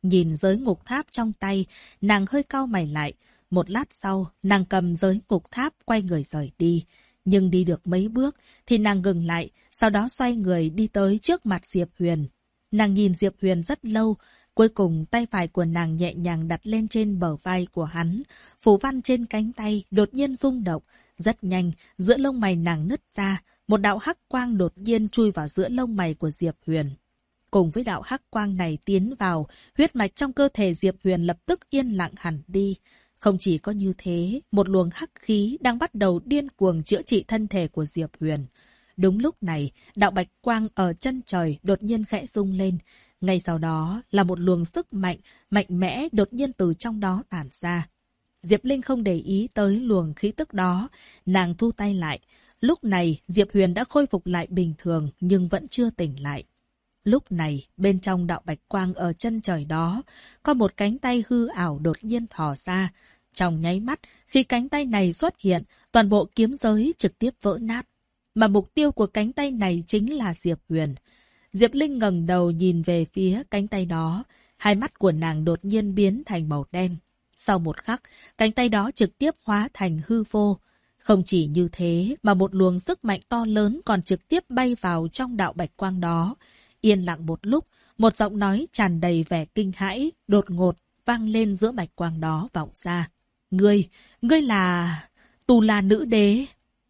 Nhìn giới ngục tháp trong tay, nàng hơi cau mày lại. Một lát sau, nàng cầm giới ngục tháp quay người rời đi. Nhưng đi được mấy bước thì nàng ngừng lại, sau đó xoay người đi tới trước mặt Diệp Huyền. Nàng nhìn Diệp Huyền rất lâu, cuối cùng tay phải của nàng nhẹ nhàng đặt lên trên bờ vai của hắn. Phù văn trên cánh tay đột nhiên rung động, rất nhanh, giữa lông mày nàng nứt ra, một đạo hắc quang đột nhiên chui vào giữa lông mày của Diệp Huyền. Cùng với đạo hắc quang này tiến vào, huyết mạch trong cơ thể Diệp Huyền lập tức yên lặng hẳn đi. Không chỉ có như thế, một luồng hắc khí đang bắt đầu điên cuồng chữa trị thân thể của Diệp Huyền. Đúng lúc này, đạo bạch quang ở chân trời đột nhiên khẽ rung lên. Ngay sau đó là một luồng sức mạnh, mạnh mẽ đột nhiên từ trong đó tản ra. Diệp Linh không để ý tới luồng khí tức đó, nàng thu tay lại. Lúc này, Diệp Huyền đã khôi phục lại bình thường nhưng vẫn chưa tỉnh lại. Lúc này, bên trong đạo bạch quang ở chân trời đó, có một cánh tay hư ảo đột nhiên thò ra. Trong nháy mắt, khi cánh tay này xuất hiện, toàn bộ kiếm giới trực tiếp vỡ nát. Mà mục tiêu của cánh tay này chính là Diệp Huyền. Diệp Linh ngẩng đầu nhìn về phía cánh tay đó. Hai mắt của nàng đột nhiên biến thành màu đen. Sau một khắc, cánh tay đó trực tiếp hóa thành hư vô. Không chỉ như thế, mà một luồng sức mạnh to lớn còn trực tiếp bay vào trong đạo bạch quang đó. Yên lặng một lúc, một giọng nói tràn đầy vẻ kinh hãi, đột ngột, vang lên giữa bạch quang đó vọng ra. Ngươi là... Tù là nữ đế.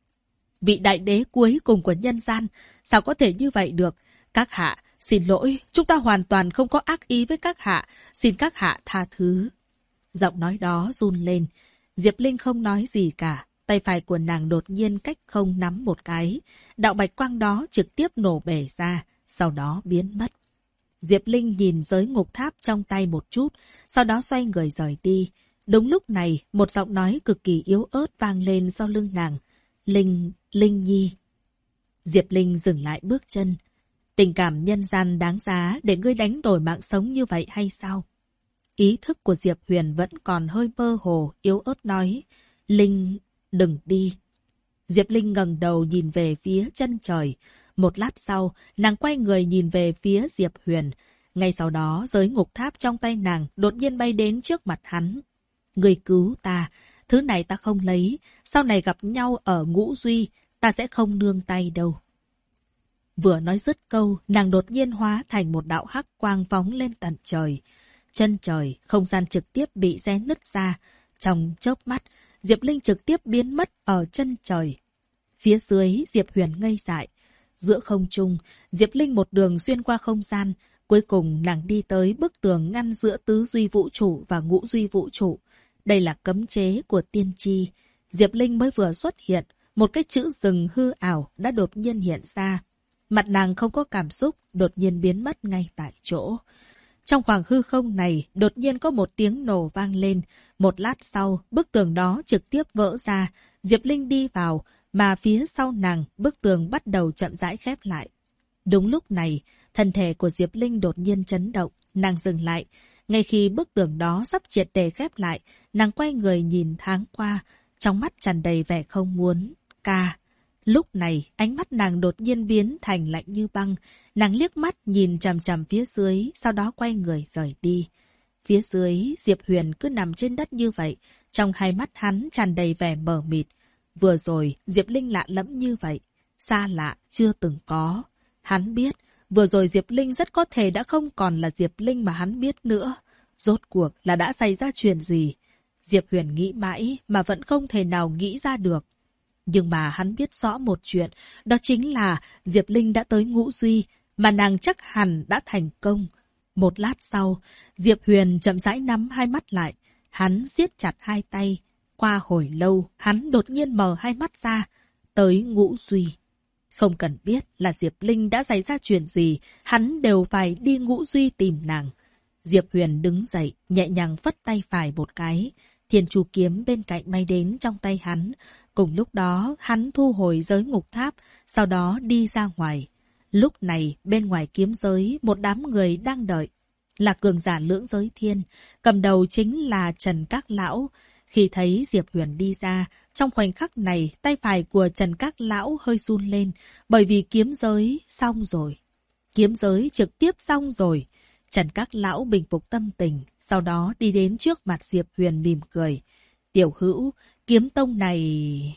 Vị đại đế cuối cùng của nhân gian, sao có thể như vậy được? Các hạ, xin lỗi, chúng ta hoàn toàn không có ác ý với các hạ, xin các hạ tha thứ. Giọng nói đó run lên, Diệp Linh không nói gì cả, tay phải của nàng đột nhiên cách không nắm một cái, đạo bạch quang đó trực tiếp nổ bể ra, sau đó biến mất. Diệp Linh nhìn giới ngục tháp trong tay một chút, sau đó xoay người rời đi. Đúng lúc này, một giọng nói cực kỳ yếu ớt vang lên sau lưng nàng. Linh Nhi. Diệp Linh dừng lại bước chân. Tình cảm nhân gian đáng giá để ngươi đánh đổi mạng sống như vậy hay sao? Ý thức của Diệp Huyền vẫn còn hơi mơ hồ, yếu ớt nói. Linh, đừng đi. Diệp Linh ngẩng đầu nhìn về phía chân trời. Một lát sau, nàng quay người nhìn về phía Diệp Huyền. Ngay sau đó, giới ngục tháp trong tay nàng đột nhiên bay đến trước mặt hắn. Ngươi cứu ta, thứ này ta không lấy. Sau này gặp nhau ở Ngũ Duy, ta sẽ không nương tay đâu. Vừa nói dứt câu, nàng đột nhiên hóa thành một đạo hắc quang phóng lên tận trời. Chân trời, không gian trực tiếp bị xé nứt ra. Trong chớp mắt, Diệp Linh trực tiếp biến mất ở chân trời. Phía dưới, Diệp Huyền ngây dại. Giữa không trung, Diệp Linh một đường xuyên qua không gian. Cuối cùng nàng đi tới bức tường ngăn giữa tứ duy vũ trụ và ngũ duy vũ trụ. Đây là cấm chế của tiên tri. Diệp Linh mới vừa xuất hiện, một cái chữ rừng hư ảo đã đột nhiên hiện ra. Mặt nàng không có cảm xúc, đột nhiên biến mất ngay tại chỗ. Trong khoảng hư không này, đột nhiên có một tiếng nổ vang lên. Một lát sau, bức tường đó trực tiếp vỡ ra. Diệp Linh đi vào, mà phía sau nàng, bức tường bắt đầu chậm rãi khép lại. Đúng lúc này, thân thể của Diệp Linh đột nhiên chấn động, nàng dừng lại. Ngay khi bức tường đó sắp triệt để khép lại, nàng quay người nhìn thoáng qua, trong mắt tràn đầy vẻ không muốn. Lúc này, ánh mắt nàng đột nhiên biến thành lạnh như băng. Nàng liếc mắt nhìn chằm chằm phía dưới, sau đó quay người rời đi. Phía dưới, Diệp Huyền cứ nằm trên đất như vậy, trong hai mắt hắn tràn đầy vẻ mờ mịt. Vừa rồi, Diệp Linh lạ lẫm như vậy, xa lạ, chưa từng có. Hắn biết, vừa rồi Diệp Linh rất có thể đã không còn là Diệp Linh mà hắn biết nữa. Rốt cuộc là đã xảy ra chuyện gì? Diệp Huyền nghĩ mãi mà vẫn không thể nào nghĩ ra được. Nhưng mà hắn biết rõ một chuyện, đó chính là Diệp Linh đã tới Ngũ Duy, mà nàng chắc hẳn đã thành công. Một lát sau, Diệp Huyền chậm rãi nắm hai mắt lại. Hắn siết chặt hai tay. Qua hồi lâu, hắn đột nhiên mở hai mắt ra. Tới Ngũ Duy. Không cần biết là Diệp Linh đã xảy ra chuyện gì, hắn đều phải đi Ngũ Duy tìm nàng. Diệp Huyền đứng dậy, nhẹ nhàng phất tay phải một cái. Thiên Chu kiếm bên cạnh bay đến trong tay hắn. Cùng lúc đó, hắn thu hồi giới ngục tháp, sau đó đi ra ngoài. Lúc này, bên ngoài kiếm giới, một đám người đang đợi. Là cường giả lưỡng giới thiên, cầm đầu chính là Trần Các Lão. Khi thấy Diệp Huyền đi ra, trong khoảnh khắc này, tay phải của Trần Các Lão hơi run lên, bởi vì kiếm giới xong rồi. Kiếm giới trực tiếp xong rồi. Trần Các Lão bình phục tâm tình, sau đó đi đến trước mặt Diệp Huyền mỉm cười. Tiểu hữu, kiếm tông này...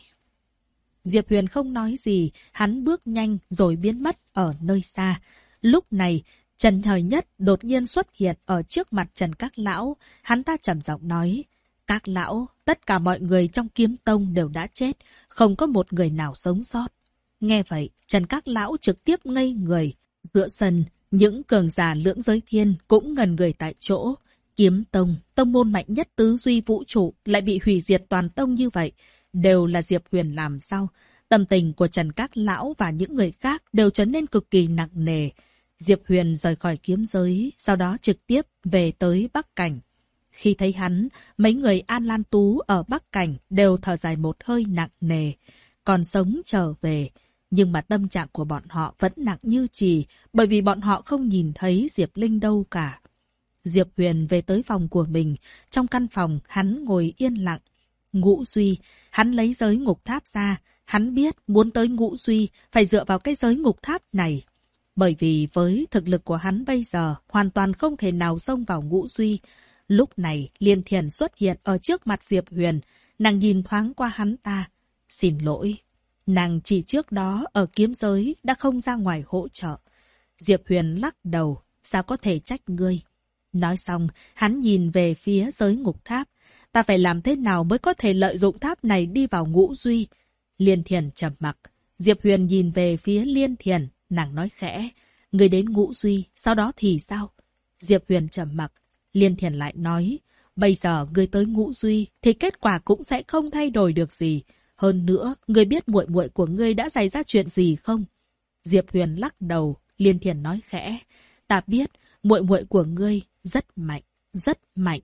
Diệp Huyền không nói gì, hắn bước nhanh rồi biến mất ở nơi xa. Lúc này, Trần Thời Nhất đột nhiên xuất hiện ở trước mặt Trần Các Lão. Hắn ta trầm giọng nói, Các Lão, tất cả mọi người trong kiếm tông đều đã chết, không có một người nào sống sót. Nghe vậy, Trần Các Lão trực tiếp ngây người. Giữa sân, những cường giả lưỡng giới thiên cũng ngần người tại chỗ. Kiếm tông, tông môn mạnh nhất tứ duy vũ trụ lại bị hủy diệt toàn tông như vậy. Đều là Diệp Huyền làm sao? Tâm tình của Trần Các Lão và những người khác đều trở nên cực kỳ nặng nề. Diệp Huyền rời khỏi kiếm giới, sau đó trực tiếp về tới Bắc Cảnh. Khi thấy hắn, mấy người An Lan Tú ở Bắc Cảnh đều thở dài một hơi nặng nề. Còn sống trở về, nhưng mà tâm trạng của bọn họ vẫn nặng như chì, bởi vì bọn họ không nhìn thấy Diệp Linh đâu cả. Diệp Huyền về tới phòng của mình, trong căn phòng hắn ngồi yên lặng. Ngũ Duy, hắn lấy giới ngục tháp ra, hắn biết muốn tới Ngũ Duy phải dựa vào cái giới ngục tháp này. Bởi vì với thực lực của hắn bây giờ, hoàn toàn không thể nào xông vào Ngũ Duy. Lúc này, Liên Thiền xuất hiện ở trước mặt Diệp Huyền, nàng nhìn thoáng qua hắn ta. Xin lỗi, nàng chỉ trước đó ở kiếm giới đã không ra ngoài hỗ trợ. Diệp Huyền lắc đầu, sao có thể trách ngươi. Nói xong, hắn nhìn về phía giới ngục tháp. Ta phải làm thế nào mới có thể lợi dụng tháp này đi vào Ngũ Duy? Liên Thiền trầm mặc. Diệp Huyền nhìn về phía Liên Thiền, nàng nói khẽ. Người đến Ngũ Duy, sau đó thì sao? Diệp Huyền trầm mặc. Liên Thiền lại nói. Bây giờ người tới Ngũ Duy thì kết quả cũng sẽ không thay đổi được gì. Hơn nữa, người biết muội muội của ngươi đã xảy ra chuyện gì không? Diệp Huyền lắc đầu. Liên Thiền nói khẽ. Ta biết, muội muội của ngươi rất mạnh, rất mạnh.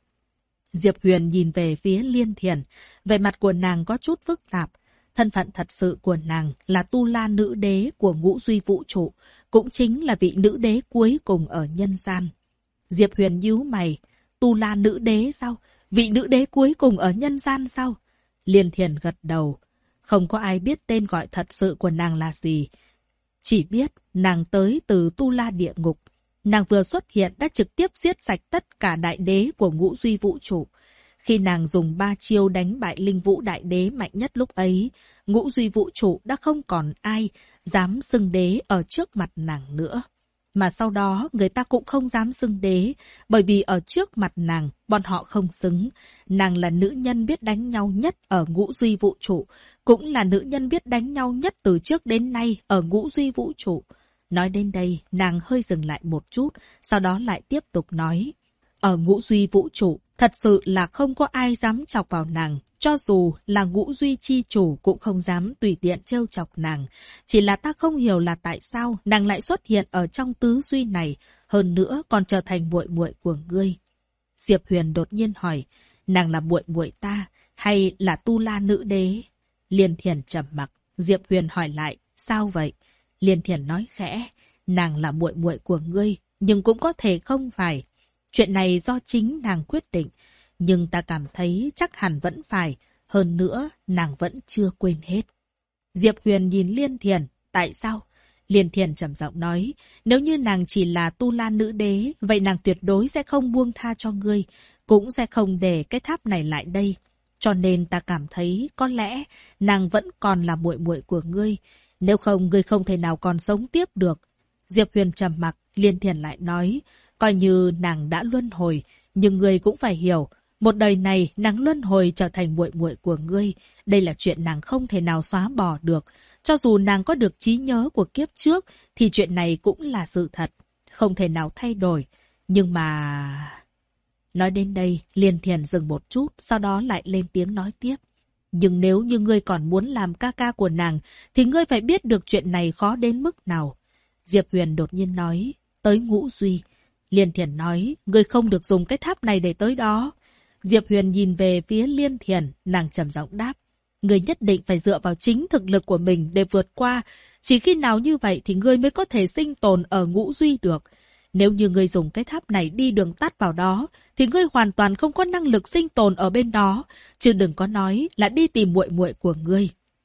Diệp Huyền nhìn về phía Liên Thiền, vẻ mặt của nàng có chút phức tạp. Thân phận thật sự của nàng là Tu La nữ đế của Ngũ Duy vũ trụ, cũng chính là vị nữ đế cuối cùng ở nhân gian. Diệp Huyền nhíu mày, Tu La nữ đế sao? Vị nữ đế cuối cùng ở nhân gian sao? Liên Thiền gật đầu. Không có ai biết tên gọi thật sự của nàng là gì. Chỉ biết nàng tới từ Tu La địa ngục. Nàng vừa xuất hiện đã trực tiếp giết sạch tất cả đại đế của Ngũ Duy vũ trụ. Khi nàng dùng 3 chiêu đánh bại Linh Vũ đại đế mạnh nhất lúc ấy, Ngũ Duy vũ trụ đã không còn ai dám xưng đế ở trước mặt nàng nữa. Mà sau đó người ta cũng không dám xưng đế, bởi vì ở trước mặt nàng, bọn họ không xứng. Nàng là nữ nhân biết đánh nhau nhất ở Ngũ Duy vũ trụ, cũng là nữ nhân biết đánh nhau nhất từ trước đến nay ở Ngũ Duy vũ trụ. Nói đến đây, nàng hơi dừng lại một chút, sau đó lại tiếp tục nói. Ở Ngũ Duy vũ trụ, thật sự là không có ai dám chọc vào nàng. Cho dù là Ngũ Duy chi chủ cũng không dám tùy tiện trêu chọc nàng. Chỉ là ta không hiểu là tại sao nàng lại xuất hiện ở trong tứ duy này, hơn nữa còn trở thành muội muội của ngươi. Diệp Huyền đột nhiên hỏi, nàng là muội muội ta hay là Tu La nữ đế? Liên Thiền trầm mặc. Diệp Huyền hỏi lại, sao vậy? Liên Thiền nói khẽ, nàng là muội muội của ngươi, nhưng cũng có thể không phải. Chuyện này do chính nàng quyết định, nhưng ta cảm thấy chắc hẳn vẫn phải. Hơn nữa, nàng vẫn chưa quên hết. Diệp Huyền nhìn Liên Thiền, tại sao? Liên Thiền trầm giọng nói, nếu như nàng chỉ là Tu La nữ đế, vậy nàng tuyệt đối sẽ không buông tha cho ngươi, cũng sẽ không để cái tháp này lại đây. Cho nên ta cảm thấy có lẽ nàng vẫn còn là muội muội của ngươi. Nếu không, ngươi không thể nào còn sống tiếp được. Diệp Huyền trầm mặc, Liên Thiền lại nói, coi như nàng đã luân hồi, nhưng ngươi cũng phải hiểu, một đời này nàng luân hồi trở thành muội muội của ngươi. Đây là chuyện nàng không thể nào xóa bỏ được. Cho dù nàng có được trí nhớ của kiếp trước, thì chuyện này cũng là sự thật, không thể nào thay đổi. Nhưng mà... Nói đến đây, Liên Thiền dừng một chút, sau đó lại lên tiếng nói tiếp. Nhưng nếu như ngươi còn muốn làm ca ca của nàng, thì ngươi phải biết được chuyện này khó đến mức nào. Diệp Huyền đột nhiên nói, tới Ngũ Duy. Liên Thiền nói, ngươi không được dùng cái tháp này để tới đó. Diệp Huyền nhìn về phía Liên Thiền, nàng trầm giọng đáp. Ngươi nhất định phải dựa vào chính thực lực của mình để vượt qua. Chỉ khi nào như vậy thì ngươi mới có thể sinh tồn ở Ngũ Duy được. Nếu như ngươi dùng cái tháp này đi đường tắt vào đó, thì ngươi hoàn toàn không có năng lực sinh tồn ở bên đó, chứ đừng có nói là đi tìm muội muội của ngươi.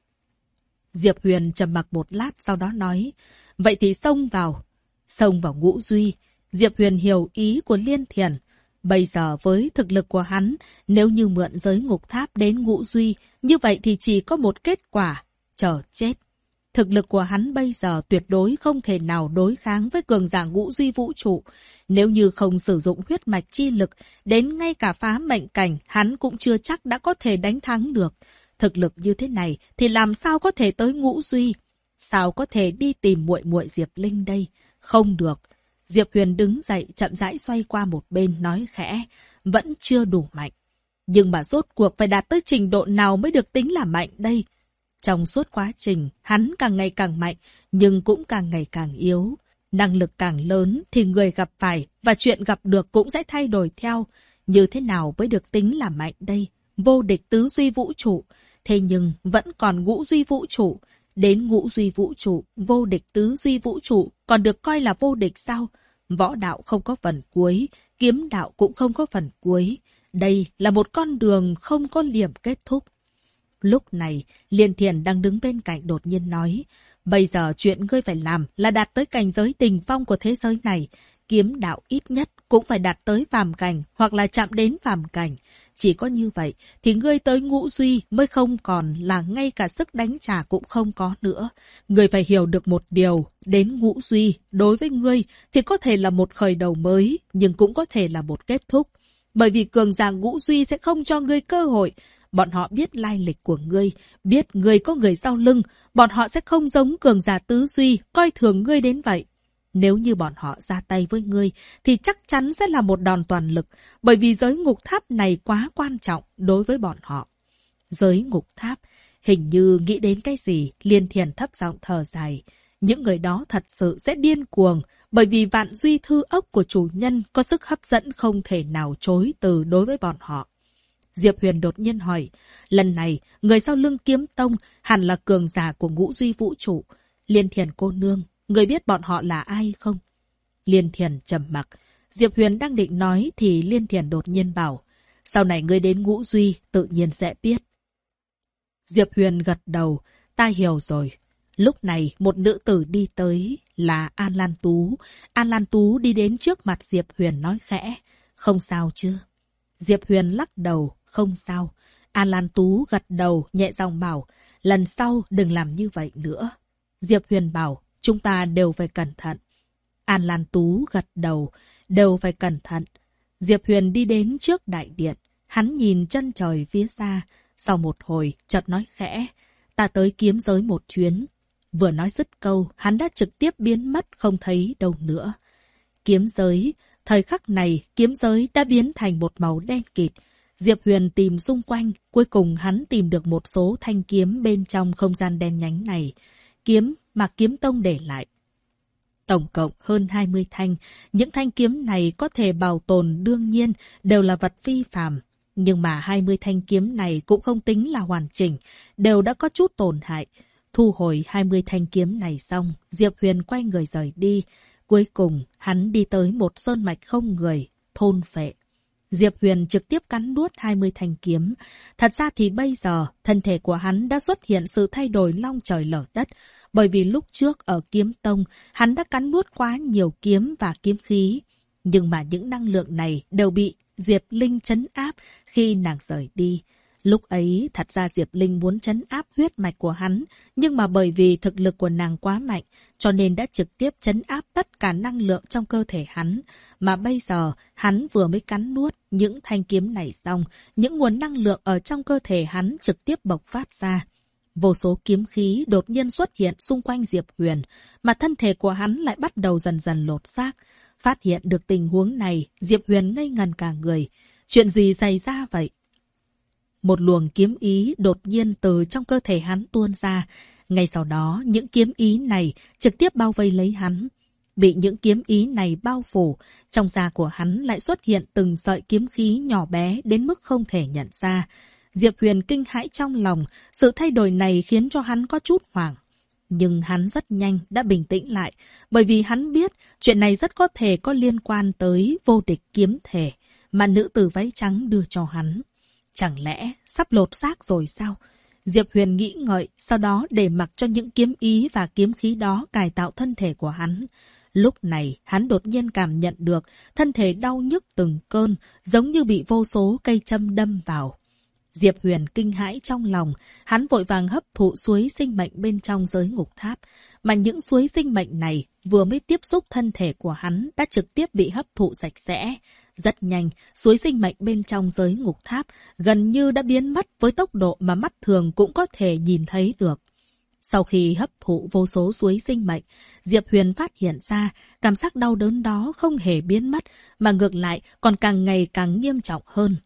Diệp Huyền trầm mặc một lát sau đó nói, vậy thì xông vào Ngũ Duy. Diệp Huyền hiểu ý của Liên Thiền. Bây giờ với thực lực của hắn, nếu như mượn giới ngục tháp đến Ngũ Duy, như vậy thì chỉ có một kết quả, chờ chết. Thực lực của hắn bây giờ tuyệt đối không thể nào đối kháng với cường giả Ngũ Duy vũ trụ. Nếu như không sử dụng huyết mạch chi lực, đến ngay cả phá mệnh cảnh, hắn cũng chưa chắc đã có thể đánh thắng được. Thực lực như thế này thì làm sao có thể tới Ngũ Duy? Sao có thể đi tìm muội muội Diệp Linh đây? Không được. Diệp Huyền đứng dậy chậm rãi xoay qua một bên nói khẽ, vẫn chưa đủ mạnh. Nhưng mà rốt cuộc phải đạt tới trình độ nào mới được tính là mạnh đây? Trong suốt quá trình, hắn càng ngày càng mạnh, nhưng cũng càng ngày càng yếu. Năng lực càng lớn thì người gặp phải và chuyện gặp được cũng sẽ thay đổi theo. Như thế nào mới được tính là mạnh đây? Vô địch tứ duy vũ trụ. Thế nhưng vẫn còn ngũ duy vũ trụ. Đến ngũ duy vũ trụ, vô địch tứ duy vũ trụ còn được coi là vô địch sao? Võ đạo không có phần cuối, kiếm đạo cũng không có phần cuối. Đây là một con đường không có điểm kết thúc. Lúc này, Liên Thiền đang đứng bên cạnh đột nhiên nói, bây giờ chuyện ngươi phải làm là đạt tới cảnh giới đỉnh phong của thế giới này. Kiếm đạo ít nhất cũng phải đạt tới phàm cảnh hoặc là chạm đến phàm cảnh. Chỉ có như vậy thì ngươi tới ngũ duy mới không còn là ngay cả sức đánh trả cũng không có nữa. Ngươi phải hiểu được một điều, đến ngũ duy đối với ngươi thì có thể là một khởi đầu mới, nhưng cũng có thể là một kết thúc. Bởi vì cường giả ngũ duy sẽ không cho ngươi cơ hội. Bọn họ biết lai lịch của ngươi, biết ngươi có người sau lưng, bọn họ sẽ không giống cường giả tứ duy, coi thường ngươi đến vậy. Nếu như bọn họ ra tay với ngươi, thì chắc chắn sẽ là một đòn toàn lực, bởi vì giới ngục tháp này quá quan trọng đối với bọn họ. Giới ngục tháp, hình như nghĩ đến cái gì, Liên Thiền thấp giọng thở dài. Những người đó thật sự sẽ điên cuồng, bởi vì vạn duy thư ốc của chủ nhân có sức hấp dẫn không thể nào chối từ đối với bọn họ. Diệp Huyền đột nhiên hỏi, lần này, người sau lưng Kiếm Tông hẳn là cường giả của ngũ duy vũ trụ. Liên Thiền cô nương, người biết bọn họ là ai không? Liên Thiền trầm mặc. Diệp Huyền đang định nói thì Liên Thiền đột nhiên bảo, sau này ngươi đến ngũ duy tự nhiên sẽ biết. Diệp Huyền gật đầu, ta hiểu rồi. Lúc này một nữ tử đi tới là An Lan Tú. An Lan Tú đi đến trước mặt Diệp Huyền nói khẽ, không sao chứ? Diệp Huyền lắc đầu, không sao. An Lan Tú gật đầu, nhẹ giọng bảo, lần sau đừng làm như vậy nữa. Diệp Huyền bảo, chúng ta đều phải cẩn thận. An Lan Tú gật đầu, đều phải cẩn thận. Diệp Huyền đi đến trước đại điện, hắn nhìn chân trời phía xa. Sau một hồi, chợt nói khẽ, ta tới kiếm giới một chuyến. Vừa nói dứt câu, hắn đã trực tiếp biến mất không thấy đâu nữa. Kiếm giới, thời khắc này, kiếm giới đã biến thành một màu đen kịt. Diệp Huyền tìm xung quanh, cuối cùng hắn tìm được một số thanh kiếm bên trong không gian đen nhánh này. Kiếm mà Kiếm Tông để lại. Tổng cộng hơn 20 thanh, những thanh kiếm này có thể bảo tồn đương nhiên đều là vật phi phàm. Nhưng mà 20 thanh kiếm này cũng không tính là hoàn chỉnh, đều đã có chút tổn hại. Thu hồi 20 thanh kiếm này xong, Diệp Huyền quay người rời đi. Cuối cùng, hắn đi tới một sơn mạch không người, thôn phệ. Diệp Huyền trực tiếp cắn nuốt 20 thanh kiếm. Thật ra thì bây giờ, thân thể của hắn đã xuất hiện sự thay đổi long trời lở đất. Bởi vì lúc trước ở Kiếm Tông, hắn đã cắn nuốt quá nhiều kiếm và kiếm khí. Nhưng mà những năng lượng này đều bị Diệp Linh trấn áp khi nàng rời đi. Lúc ấy, thật ra Diệp Linh muốn trấn áp huyết mạch của hắn, nhưng mà bởi vì thực lực của nàng quá mạnh, cho nên đã trực tiếp trấn áp tất cả năng lượng trong cơ thể hắn. Mà bây giờ, hắn vừa mới cắn nuốt những thanh kiếm này xong, những nguồn năng lượng ở trong cơ thể hắn trực tiếp bộc phát ra. Vô số kiếm khí đột nhiên xuất hiện xung quanh Diệp Huyền, mà thân thể của hắn lại bắt đầu dần dần lột xác. Phát hiện được tình huống này, Diệp Huyền ngây ngần cả người. Chuyện gì xảy ra vậy? Một luồng kiếm ý đột nhiên từ trong cơ thể hắn tuôn ra. Ngay sau đó, những kiếm ý này trực tiếp bao vây lấy hắn. Bị những kiếm ý này bao phủ, trong da của hắn lại xuất hiện từng sợi kiếm khí nhỏ bé đến mức không thể nhận ra. Diệp Huyền kinh hãi trong lòng, sự thay đổi này khiến cho hắn có chút hoảng. Nhưng hắn rất nhanh đã bình tĩnh lại, bởi vì hắn biết chuyện này rất có thể có liên quan tới vô địch kiếm thể mà nữ tử váy trắng đưa cho hắn. Chẳng lẽ sắp lột xác rồi sao? Diệp Huyền nghĩ ngợi, sau đó để mặc cho những kiếm ý và kiếm khí đó cải tạo thân thể của hắn. Lúc này, hắn đột nhiên cảm nhận được thân thể đau nhức từng cơn, giống như bị vô số cây châm đâm vào. Diệp Huyền kinh hãi trong lòng, hắn vội vàng hấp thụ suối sinh mệnh bên trong giới ngục tháp. Mà những suối sinh mệnh này vừa mới tiếp xúc thân thể của hắn đã trực tiếp bị hấp thụ sạch sẽ. Rất nhanh, suối sinh mệnh bên trong giới ngục tháp gần như đã biến mất với tốc độ mà mắt thường cũng có thể nhìn thấy được. Sau khi hấp thụ vô số suối sinh mệnh, Diệp Huyền phát hiện ra cảm giác đau đớn đó không hề biến mất, mà ngược lại còn càng ngày càng nghiêm trọng hơn.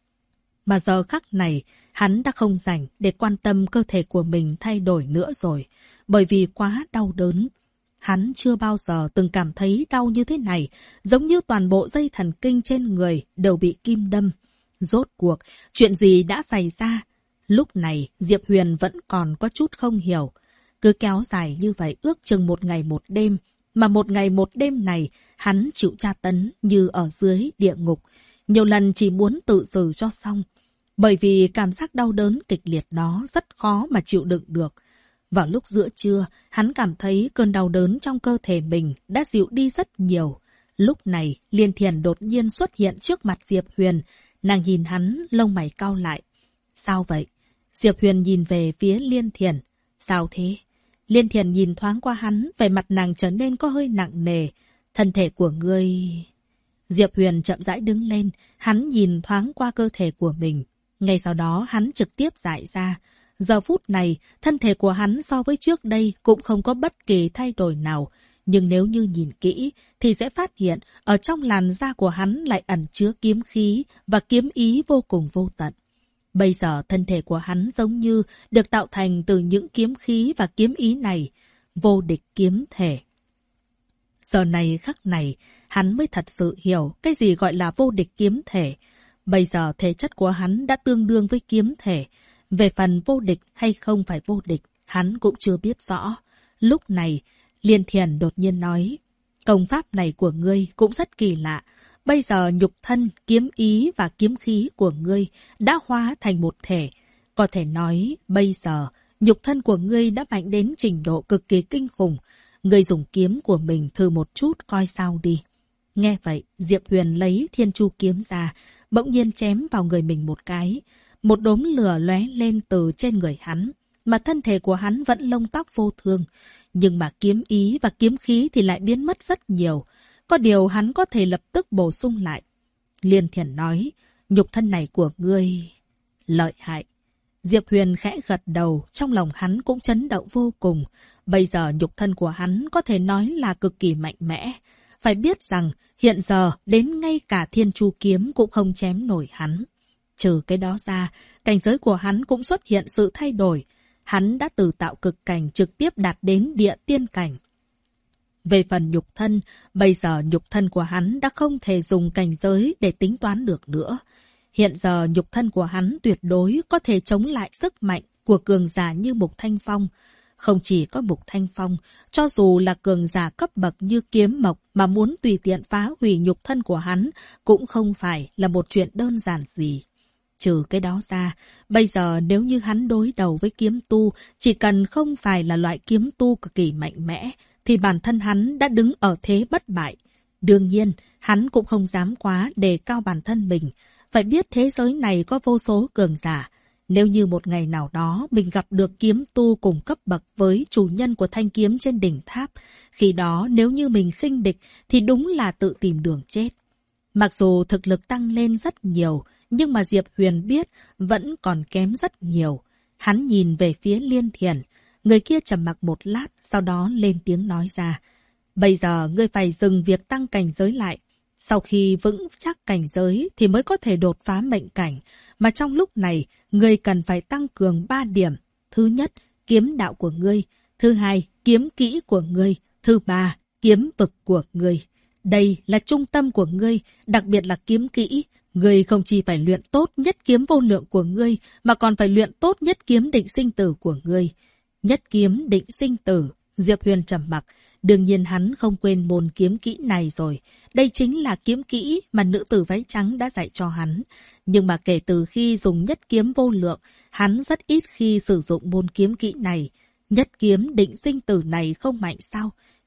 Mà giờ khắc này, hắn đã không rảnh để quan tâm cơ thể của mình thay đổi nữa rồi, bởi vì quá đau đớn. Hắn chưa bao giờ từng cảm thấy đau như thế này, giống như toàn bộ dây thần kinh trên người đều bị kim đâm. Rốt cuộc, chuyện gì đã xảy ra? Lúc này, Diệp Huyền vẫn còn có chút không hiểu. Cứ kéo dài như vậy ước chừng 1 ngày 1 đêm, mà 1 ngày 1 đêm này, hắn chịu tra tấn như ở dưới địa ngục. Nhiều lần chỉ muốn tự xử cho xong. Bởi vì cảm giác đau đớn kịch liệt đó rất khó mà chịu đựng được. Vào lúc giữa trưa, hắn cảm thấy cơn đau đớn trong cơ thể mình đã dịu đi rất nhiều. Lúc này, Liên Thiền đột nhiên xuất hiện trước mặt Diệp Huyền. Nàng nhìn hắn, lông mày cau lại. Sao vậy? Diệp Huyền nhìn về phía Liên Thiền. Sao thế? Liên Thiền nhìn thoáng qua hắn, vẻ mặt nàng trở nên có hơi nặng nề. Thân thể của ngươi... Diệp Huyền chậm rãi đứng lên, hắn nhìn thoáng qua cơ thể của mình. Ngay sau đó hắn trực tiếp giải ra. Giờ phút này, thân thể của hắn so với trước đây cũng không có bất kỳ thay đổi nào. Nhưng nếu như nhìn kỹ, thì sẽ phát hiện ở trong làn da của hắn lại ẩn chứa kiếm khí và kiếm ý vô cùng vô tận. Bây giờ thân thể của hắn giống như được tạo thành từ những kiếm khí và kiếm ý này. Vô địch kiếm thể. Giờ này khắc này, hắn mới thật sự hiểu cái gì gọi là vô địch kiếm thể. Bây giờ thể chất của hắn đã tương đương với kiếm thể. Về phần vô địch hay không phải vô địch, hắn cũng chưa biết rõ. Lúc này, Liên Thiền đột nhiên nói, công pháp này của ngươi cũng rất kỳ lạ. Bây giờ nhục thân, kiếm ý và kiếm khí của ngươi đã hóa thành một thể. Có thể nói, bây giờ, nhục thân của ngươi đã mạnh đến trình độ cực kỳ kinh khủng. Ngươi dùng kiếm của mình thử một chút coi sao đi. Nghe vậy, Diệp Huyền lấy Thiên Chu kiếm ra, bỗng nhiên chém vào người mình một cái. Một đốm lửa lóe lên từ trên người hắn, mà thân thể của hắn vẫn lông tóc vô thương. Nhưng mà kiếm ý và kiếm khí thì lại biến mất rất nhiều. Có điều hắn có thể lập tức bổ sung lại. Liên Thiền nói, nhục thân này của ngươi... lợi hại. Diệp Huyền khẽ gật đầu, trong lòng hắn cũng chấn động vô cùng. Bây giờ nhục thân của hắn có thể nói là cực kỳ mạnh mẽ. Phải biết rằng, hiện giờ đến ngay cả Thiên Chu kiếm cũng không chém nổi hắn. Trừ cái đó ra, cảnh giới của hắn cũng xuất hiện sự thay đổi. Hắn đã từ tạo cực cảnh trực tiếp đạt đến địa tiên cảnh. Về phần nhục thân, bây giờ nhục thân của hắn đã không thể dùng cảnh giới để tính toán được nữa. Hiện giờ nhục thân của hắn tuyệt đối có thể chống lại sức mạnh của cường giả như Mục Thanh Phong. Không chỉ có Mục Thanh Phong, cho dù là cường giả cấp bậc như Kiếm Mộc mà muốn tùy tiện phá hủy nhục thân của hắn cũng không phải là một chuyện đơn giản gì. Trừ cái đó ra, bây giờ nếu như hắn đối đầu với kiếm tu, chỉ cần không phải là loại kiếm tu cực kỳ mạnh mẽ, thì bản thân hắn đã đứng ở thế bất bại. Đương nhiên, hắn cũng không dám quá đề cao bản thân mình. Phải biết thế giới này có vô số cường giả. Nếu như một ngày nào đó mình gặp được kiếm tu cùng cấp bậc với chủ nhân của thanh kiếm trên đỉnh tháp, khi đó nếu như mình khinh địch thì đúng là tự tìm đường chết. Mặc dù thực lực tăng lên rất nhiều, nhưng mà Diệp Huyền biết vẫn còn kém rất nhiều. Hắn nhìn về phía Liên Thiền. Người kia trầm mặc một lát, sau đó lên tiếng nói ra. Bây giờ ngươi phải dừng việc tăng cảnh giới lại. Sau khi vững chắc cảnh giới thì mới có thể đột phá mệnh cảnh. Mà trong lúc này, ngươi cần phải tăng cường 3 điểm. Thứ nhất, kiếm đạo của ngươi. Thứ hai, kiếm kỹ của ngươi. Thứ ba, kiếm vực của ngươi. Đây là trung tâm của ngươi, đặc biệt là kiếm kỹ. Ngươi không chỉ phải luyện tốt nhất kiếm vô lượng của ngươi, mà còn phải luyện tốt nhất kiếm định sinh tử của ngươi. Nhất kiếm định sinh tử, Diệp Huyền trầm mặc. Đương nhiên hắn không quên môn kiếm kỹ này rồi. Đây chính là kiếm kỹ mà nữ tử váy trắng đã dạy cho hắn. Nhưng mà kể từ khi dùng nhất kiếm vô lượng, hắn rất ít khi sử dụng môn kiếm kỹ này. Nhất kiếm định sinh tử này không mạnh sao?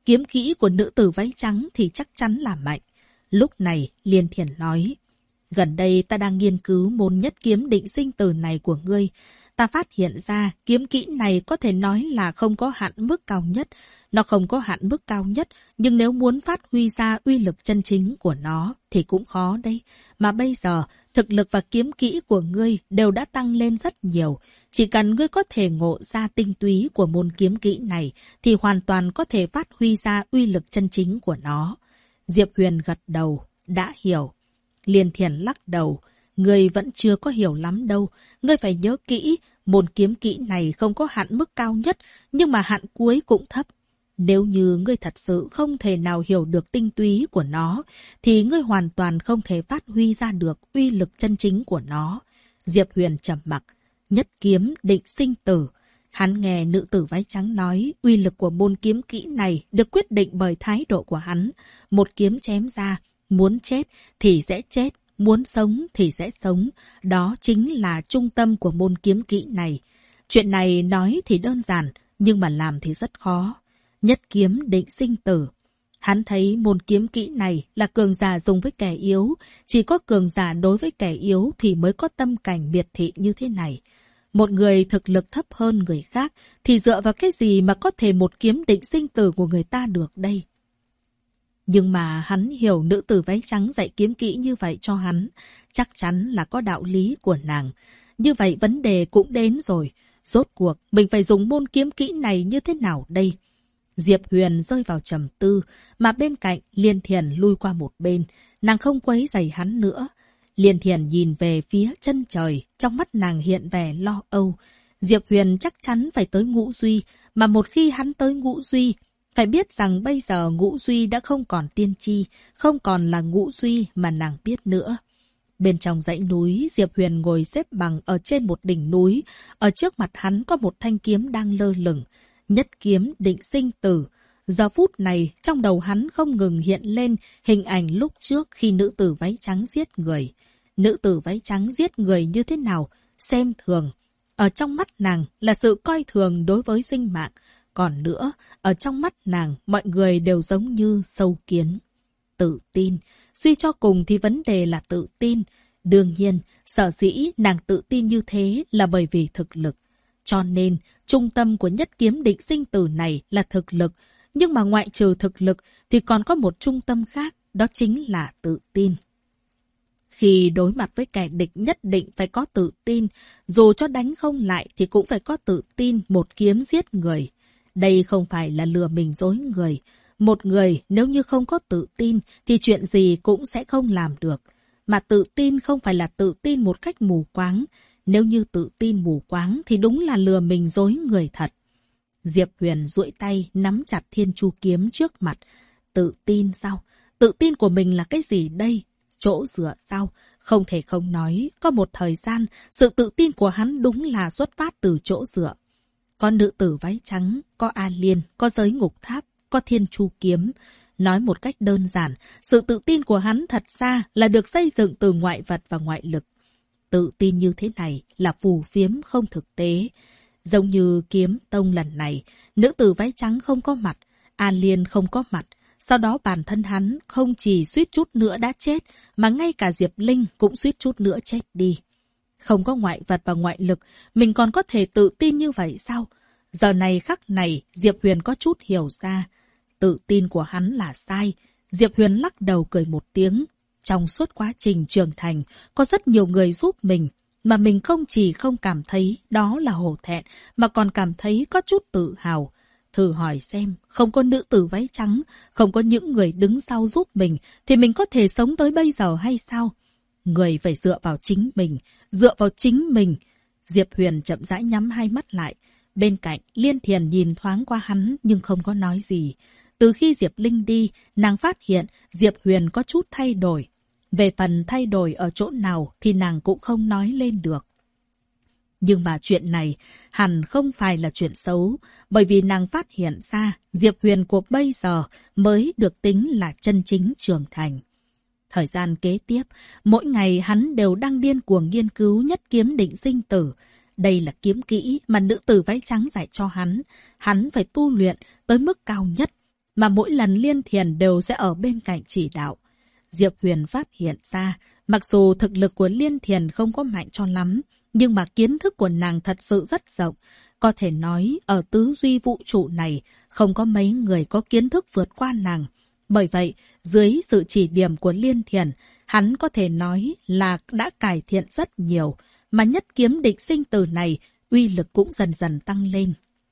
kiếm kỹ của nữ tử váy trắng thì chắc chắn là mạnh. Lúc này, Liên Thiền nói, gần đây ta đang nghiên cứu môn nhất kiếm định sinh tử này của ngươi. Ta phát hiện ra kiếm kỹ này có thể nói là không có hạn mức cao nhất. Nó không có hạn mức cao nhất, nhưng nếu muốn phát huy ra uy lực chân chính của nó thì cũng khó đấy. Mà bây giờ, thực lực và kiếm kỹ của ngươi đều đã tăng lên rất nhiều. Chỉ cần ngươi có thể ngộ ra tinh túy của môn kiếm kỹ này thì hoàn toàn có thể phát huy ra uy lực chân chính của nó. Diệp Huyền gật đầu, đã hiểu. Liên Thiền lắc đầu, ngươi vẫn chưa có hiểu lắm đâu. Ngươi phải nhớ kỹ, môn kiếm kỹ này không có hạn mức cao nhất, nhưng mà hạn cuối cũng thấp. Nếu như ngươi thật sự không thể nào hiểu được tinh túy của nó, thì ngươi hoàn toàn không thể phát huy ra được uy lực chân chính của nó. Diệp Huyền trầm mặc, nhất kiếm định sinh tử. Hắn nghe nữ tử váy trắng nói uy lực của môn kiếm kỹ này được quyết định bởi thái độ của hắn. Một kiếm chém ra, muốn chết thì sẽ chết, muốn sống thì sẽ sống. Đó chính là trung tâm của môn kiếm kỹ này. Chuyện này nói thì đơn giản, nhưng mà làm thì rất khó. Nhất kiếm định sinh tử. Hắn thấy môn kiếm kỹ này là cường giả dùng với kẻ yếu. Chỉ có cường giả đối với kẻ yếu thì mới có tâm cảnh miệt thị như thế này. Một người thực lực thấp hơn người khác thì dựa vào cái gì mà có thể một kiếm định sinh tử của người ta được đây? Nhưng mà hắn hiểu nữ tử váy trắng dạy kiếm kỹ như vậy cho hắn. Chắc chắn là có đạo lý của nàng. Như vậy vấn đề cũng đến rồi. Rốt cuộc mình phải dùng môn kiếm kỹ này như thế nào đây? Diệp Huyền rơi vào trầm tư, mà bên cạnh Liên Thiền lui qua một bên, nàng không quấy rầy hắn nữa. Liên Thiền nhìn về phía chân trời, trong mắt nàng hiện vẻ lo âu. Diệp Huyền chắc chắn phải tới Ngũ Duy, mà một khi hắn tới Ngũ Duy, phải biết rằng bây giờ Ngũ Duy đã không còn tiên tri, không còn là Ngũ Duy mà nàng biết nữa. Bên trong dãy núi, Diệp Huyền ngồi xếp bằng ở trên một đỉnh núi, ở trước mặt hắn có một thanh kiếm đang lơ lửng. Nhất kiếm định sinh tử. Giờ phút này, trong đầu hắn không ngừng hiện lên hình ảnh lúc trước khi nữ tử váy trắng giết người. Nữ tử váy trắng giết người như thế nào? Xem thường. Ở trong mắt nàng là sự coi thường đối với sinh mạng. Còn nữa, ở trong mắt nàng, mọi người đều giống như sâu kiến. Tự tin. Suy cho cùng thì vấn đề là tự tin. Đương nhiên, sở dĩ nàng tự tin như thế là bởi vì thực lực. Cho nên, trung tâm của nhất kiếm định sinh tử này là thực lực. Nhưng mà ngoại trừ thực lực thì còn có một trung tâm khác, đó chính là tự tin. Khi đối mặt với kẻ địch nhất định phải có tự tin, dù cho đánh không lại thì cũng phải có tự tin một kiếm giết người. Đây không phải là lừa mình dối người. Một người nếu như không có tự tin thì chuyện gì cũng sẽ không làm được. Mà tự tin không phải là tự tin một cách mù quáng. Nếu như tự tin mù quáng thì đúng là lừa mình dối người thật. Diệp Huyền duỗi tay nắm chặt Thiên Chu kiếm trước mặt. Tự tin sao? Tự tin của mình là cái gì đây? Chỗ dựa sao? Không thể không nói, có một thời gian, sự tự tin của hắn đúng là xuất phát từ chỗ dựa. Có nữ tử váy trắng, có A Liên, có giới ngục tháp, có Thiên Chu kiếm. Nói một cách đơn giản, sự tự tin của hắn thật ra là được xây dựng từ ngoại vật và ngoại lực. Tự tin như thế này là phù phiếm không thực tế. Giống như kiếm tông lần này, nữ tử váy trắng không có mặt, An Liên không có mặt. Sau đó bản thân hắn không chỉ suýt chút nữa đã chết, mà ngay cả Diệp Linh cũng suýt chút nữa chết đi. Không có ngoại vật và ngoại lực, mình còn có thể tự tin như vậy sao? Giờ này khắc này, Diệp Huyền có chút hiểu ra. Tự tin của hắn là sai. Diệp Huyền lắc đầu cười một tiếng. Trong suốt quá trình trưởng thành, có rất nhiều người giúp mình, mà mình không chỉ không cảm thấy đó là hổ thẹn, mà còn cảm thấy có chút tự hào. Thử hỏi xem, không có nữ tử váy trắng, không có những người đứng sau giúp mình, thì mình có thể sống tới bây giờ hay sao? Người phải dựa vào chính mình, dựa vào chính mình. Diệp Huyền chậm rãi nhắm hai mắt lại. Bên cạnh, Liên Thiền nhìn thoáng qua hắn nhưng không có nói gì. Từ khi Diệp Linh đi, nàng phát hiện Diệp Huyền có chút thay đổi. Về phần thay đổi ở chỗ nào thì nàng cũng không nói lên được. Nhưng mà chuyện này hẳn không phải là chuyện xấu, bởi vì nàng phát hiện ra Diệp Huyền của bây giờ mới được tính là chân chính trưởng thành. Thời gian kế tiếp, mỗi ngày hắn đều đang điên cuồng nghiên cứu nhất kiếm định sinh tử. Đây là kiếm kỹ mà nữ tử váy trắng dạy cho hắn. Hắn phải tu luyện tới mức cao nhất. mà mỗi lần Liên Thiền đều sẽ ở bên cạnh chỉ đạo. Diệp Huyền phát hiện ra, mặc dù thực lực của Liên Thiền không có mạnh cho lắm, nhưng mà kiến thức của nàng thật sự rất rộng. Có thể nói, ở tứ duy vũ trụ này, không có mấy người có kiến thức vượt qua nàng. Bởi vậy, dưới sự chỉ điểm của Liên Thiền, hắn có thể nói là đã cải thiện rất nhiều, mà nhất kiếm định sinh tử này, uy lực cũng dần dần tăng lên.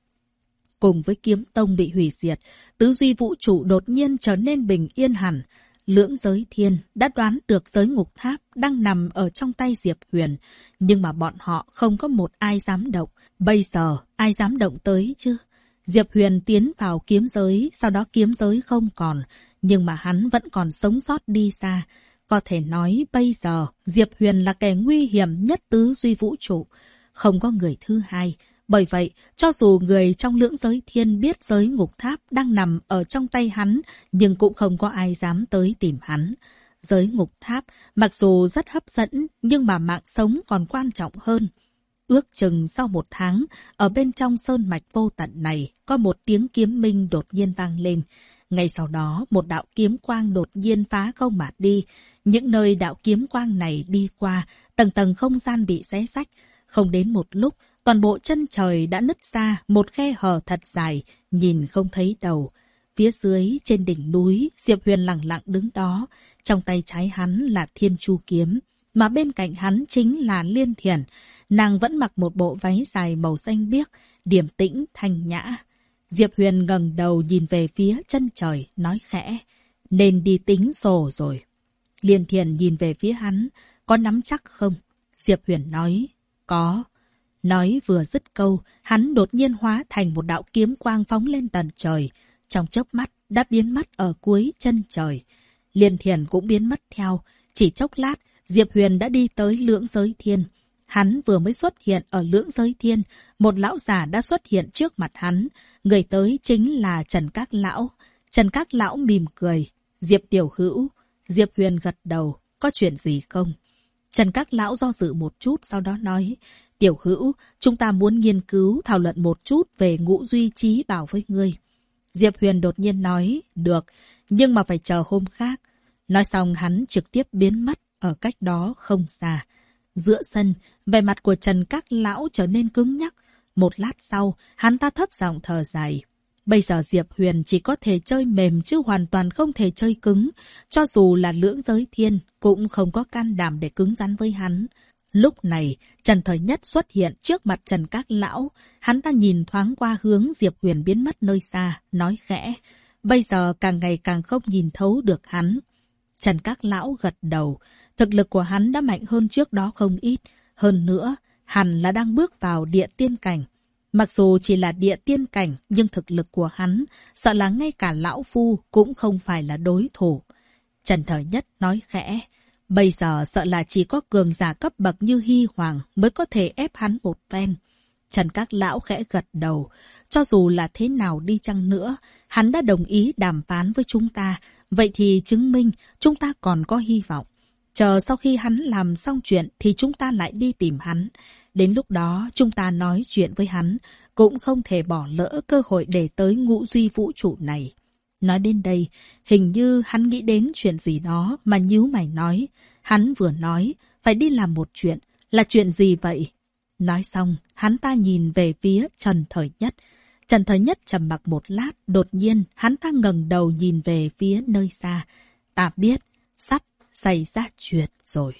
Cùng với kiếm tông bị hủy diệt, tứ duy vũ trụ đột nhiên trở nên bình yên hẳn. Lưỡng giới thiên đã đoán được giới ngục tháp đang nằm ở trong tay Diệp Huyền, nhưng mà bọn họ không có một ai dám động. Bây giờ, ai dám động tới chứ? Diệp Huyền tiến vào kiếm giới, sau đó kiếm giới không còn, nhưng mà hắn vẫn còn sống sót đi xa. Có thể nói bây giờ, Diệp Huyền là kẻ nguy hiểm nhất tứ duy vũ trụ. Không có người thứ hai. Bởi vậy, cho dù người trong lưỡng giới thiên biết giới ngục tháp đang nằm ở trong tay hắn, nhưng cũng không có ai dám tới tìm hắn. Giới ngục tháp, mặc dù rất hấp dẫn, nhưng mà mạng sống còn quan trọng hơn. Ước chừng sau 1 tháng, ở bên trong sơn mạch vô tận này, có một tiếng kiếm minh đột nhiên vang lên. Ngay sau đó, một đạo kiếm quang đột nhiên phá không mà đi. Những nơi đạo kiếm quang này đi qua, tầng tầng không gian bị xé rách. Không đến một lúc, toàn bộ chân trời đã nứt ra một khe hở thật dài, nhìn không thấy đầu. Phía dưới, trên đỉnh núi, Diệp Huyền lặng lặng đứng đó. Trong tay trái hắn là Thiên Chu Kiếm, mà bên cạnh hắn chính là Liên Thiền. Nàng vẫn mặc một bộ váy dài màu xanh biếc, điềm tĩnh, thanh nhã. Diệp Huyền ngẩng đầu nhìn về phía chân trời, nói khẽ, nên đi tính sổ rồi. Liên Thiền nhìn về phía hắn, có nắm chắc không? Diệp Huyền nói, có. Nói vừa dứt câu, hắn đột nhiên hóa thành một đạo kiếm quang phóng lên tận trời. Trong chớp mắt đã biến mất ở cuối chân trời. Liên Thiền cũng biến mất theo. Chỉ chốc lát, Diệp Huyền đã đi tới lưỡng giới thiên. Hắn vừa mới xuất hiện ở lưỡng giới thiên, một lão già đã xuất hiện trước mặt hắn. Người tới chính là Trần Các Lão. Trần Các Lão mỉm cười. Diệp tiểu hữu. Diệp Huyền gật đầu. Có chuyện gì không? Trần Các Lão do dự một chút, sau đó nói, tiểu hữu, chúng ta muốn nghiên cứu, thảo luận một chút về ngũ duy trí bảo với ngươi. Diệp Huyền đột nhiên nói, được, nhưng mà phải chờ hôm khác. Nói xong hắn trực tiếp biến mất ở cách đó không xa. Giữa sân, vẻ mặt của Trần Các Lão trở nên cứng nhắc. Một lát sau, hắn ta thấp giọng thở dài. Bây giờ Diệp Huyền chỉ có thể chơi mềm chứ hoàn toàn không thể chơi cứng. Cho dù là lưỡng giới thiên, cũng không có can đảm để cứng rắn với hắn. Lúc này, Trần Thời Nhất xuất hiện trước mặt Trần Các Lão. Hắn ta nhìn thoáng qua hướng Diệp Huyền biến mất nơi xa, nói khẽ. Bây giờ càng ngày càng không nhìn thấu được hắn. Trần Các Lão gật đầu. Thực lực của hắn đã mạnh hơn trước đó không ít. Hơn nữa, hẳn là đang bước vào địa tiên cảnh. Mặc dù chỉ là địa tiên cảnh, nhưng thực lực của hắn, sợ là ngay cả lão phu cũng không phải là đối thủ. Trần Thời Nhất nói khẽ. Bây giờ sợ là chỉ có cường giả cấp bậc như Hy Hoàng mới có thể ép hắn một phen. Trần Các Lão khẽ gật đầu. Cho dù là thế nào đi chăng nữa, hắn đã đồng ý đàm phán với chúng ta. Vậy thì chứng minh chúng ta còn có hy vọng. Chờ sau khi hắn làm xong chuyện thì chúng ta lại đi tìm hắn. Đến lúc đó chúng ta nói chuyện với hắn. Cũng không thể bỏ lỡ cơ hội để tới ngũ duy vũ trụ này. Nói đến đây, hình như hắn nghĩ đến chuyện gì đó mà nhíu mày nói. Hắn vừa nói, phải đi làm một chuyện. Là chuyện gì vậy? Nói xong, hắn ta nhìn về phía Trần Thời Nhất. Trần Thời Nhất trầm mặc một lát, đột nhiên hắn ta ngẩng đầu nhìn về phía nơi xa. Ta biết, sắp xảy ra chuyện rồi.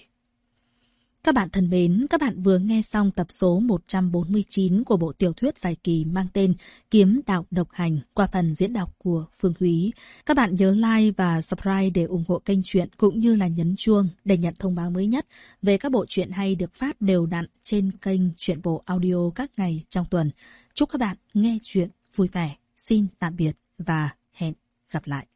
Các bạn thân mến, các bạn vừa nghe xong tập số 149 của bộ tiểu thuyết dài kỳ mang tên Kiếm Đạo Độc Hành qua phần diễn đọc của Phương Thúy. Các bạn nhớ like và subscribe để ủng hộ kênh truyện cũng như là nhấn chuông để nhận thông báo mới nhất về các bộ truyện hay được phát đều đặn trên kênh Truyện Bộ Audio các ngày trong tuần. Chúc các bạn nghe truyện vui vẻ. Xin tạm biệt và hẹn gặp lại.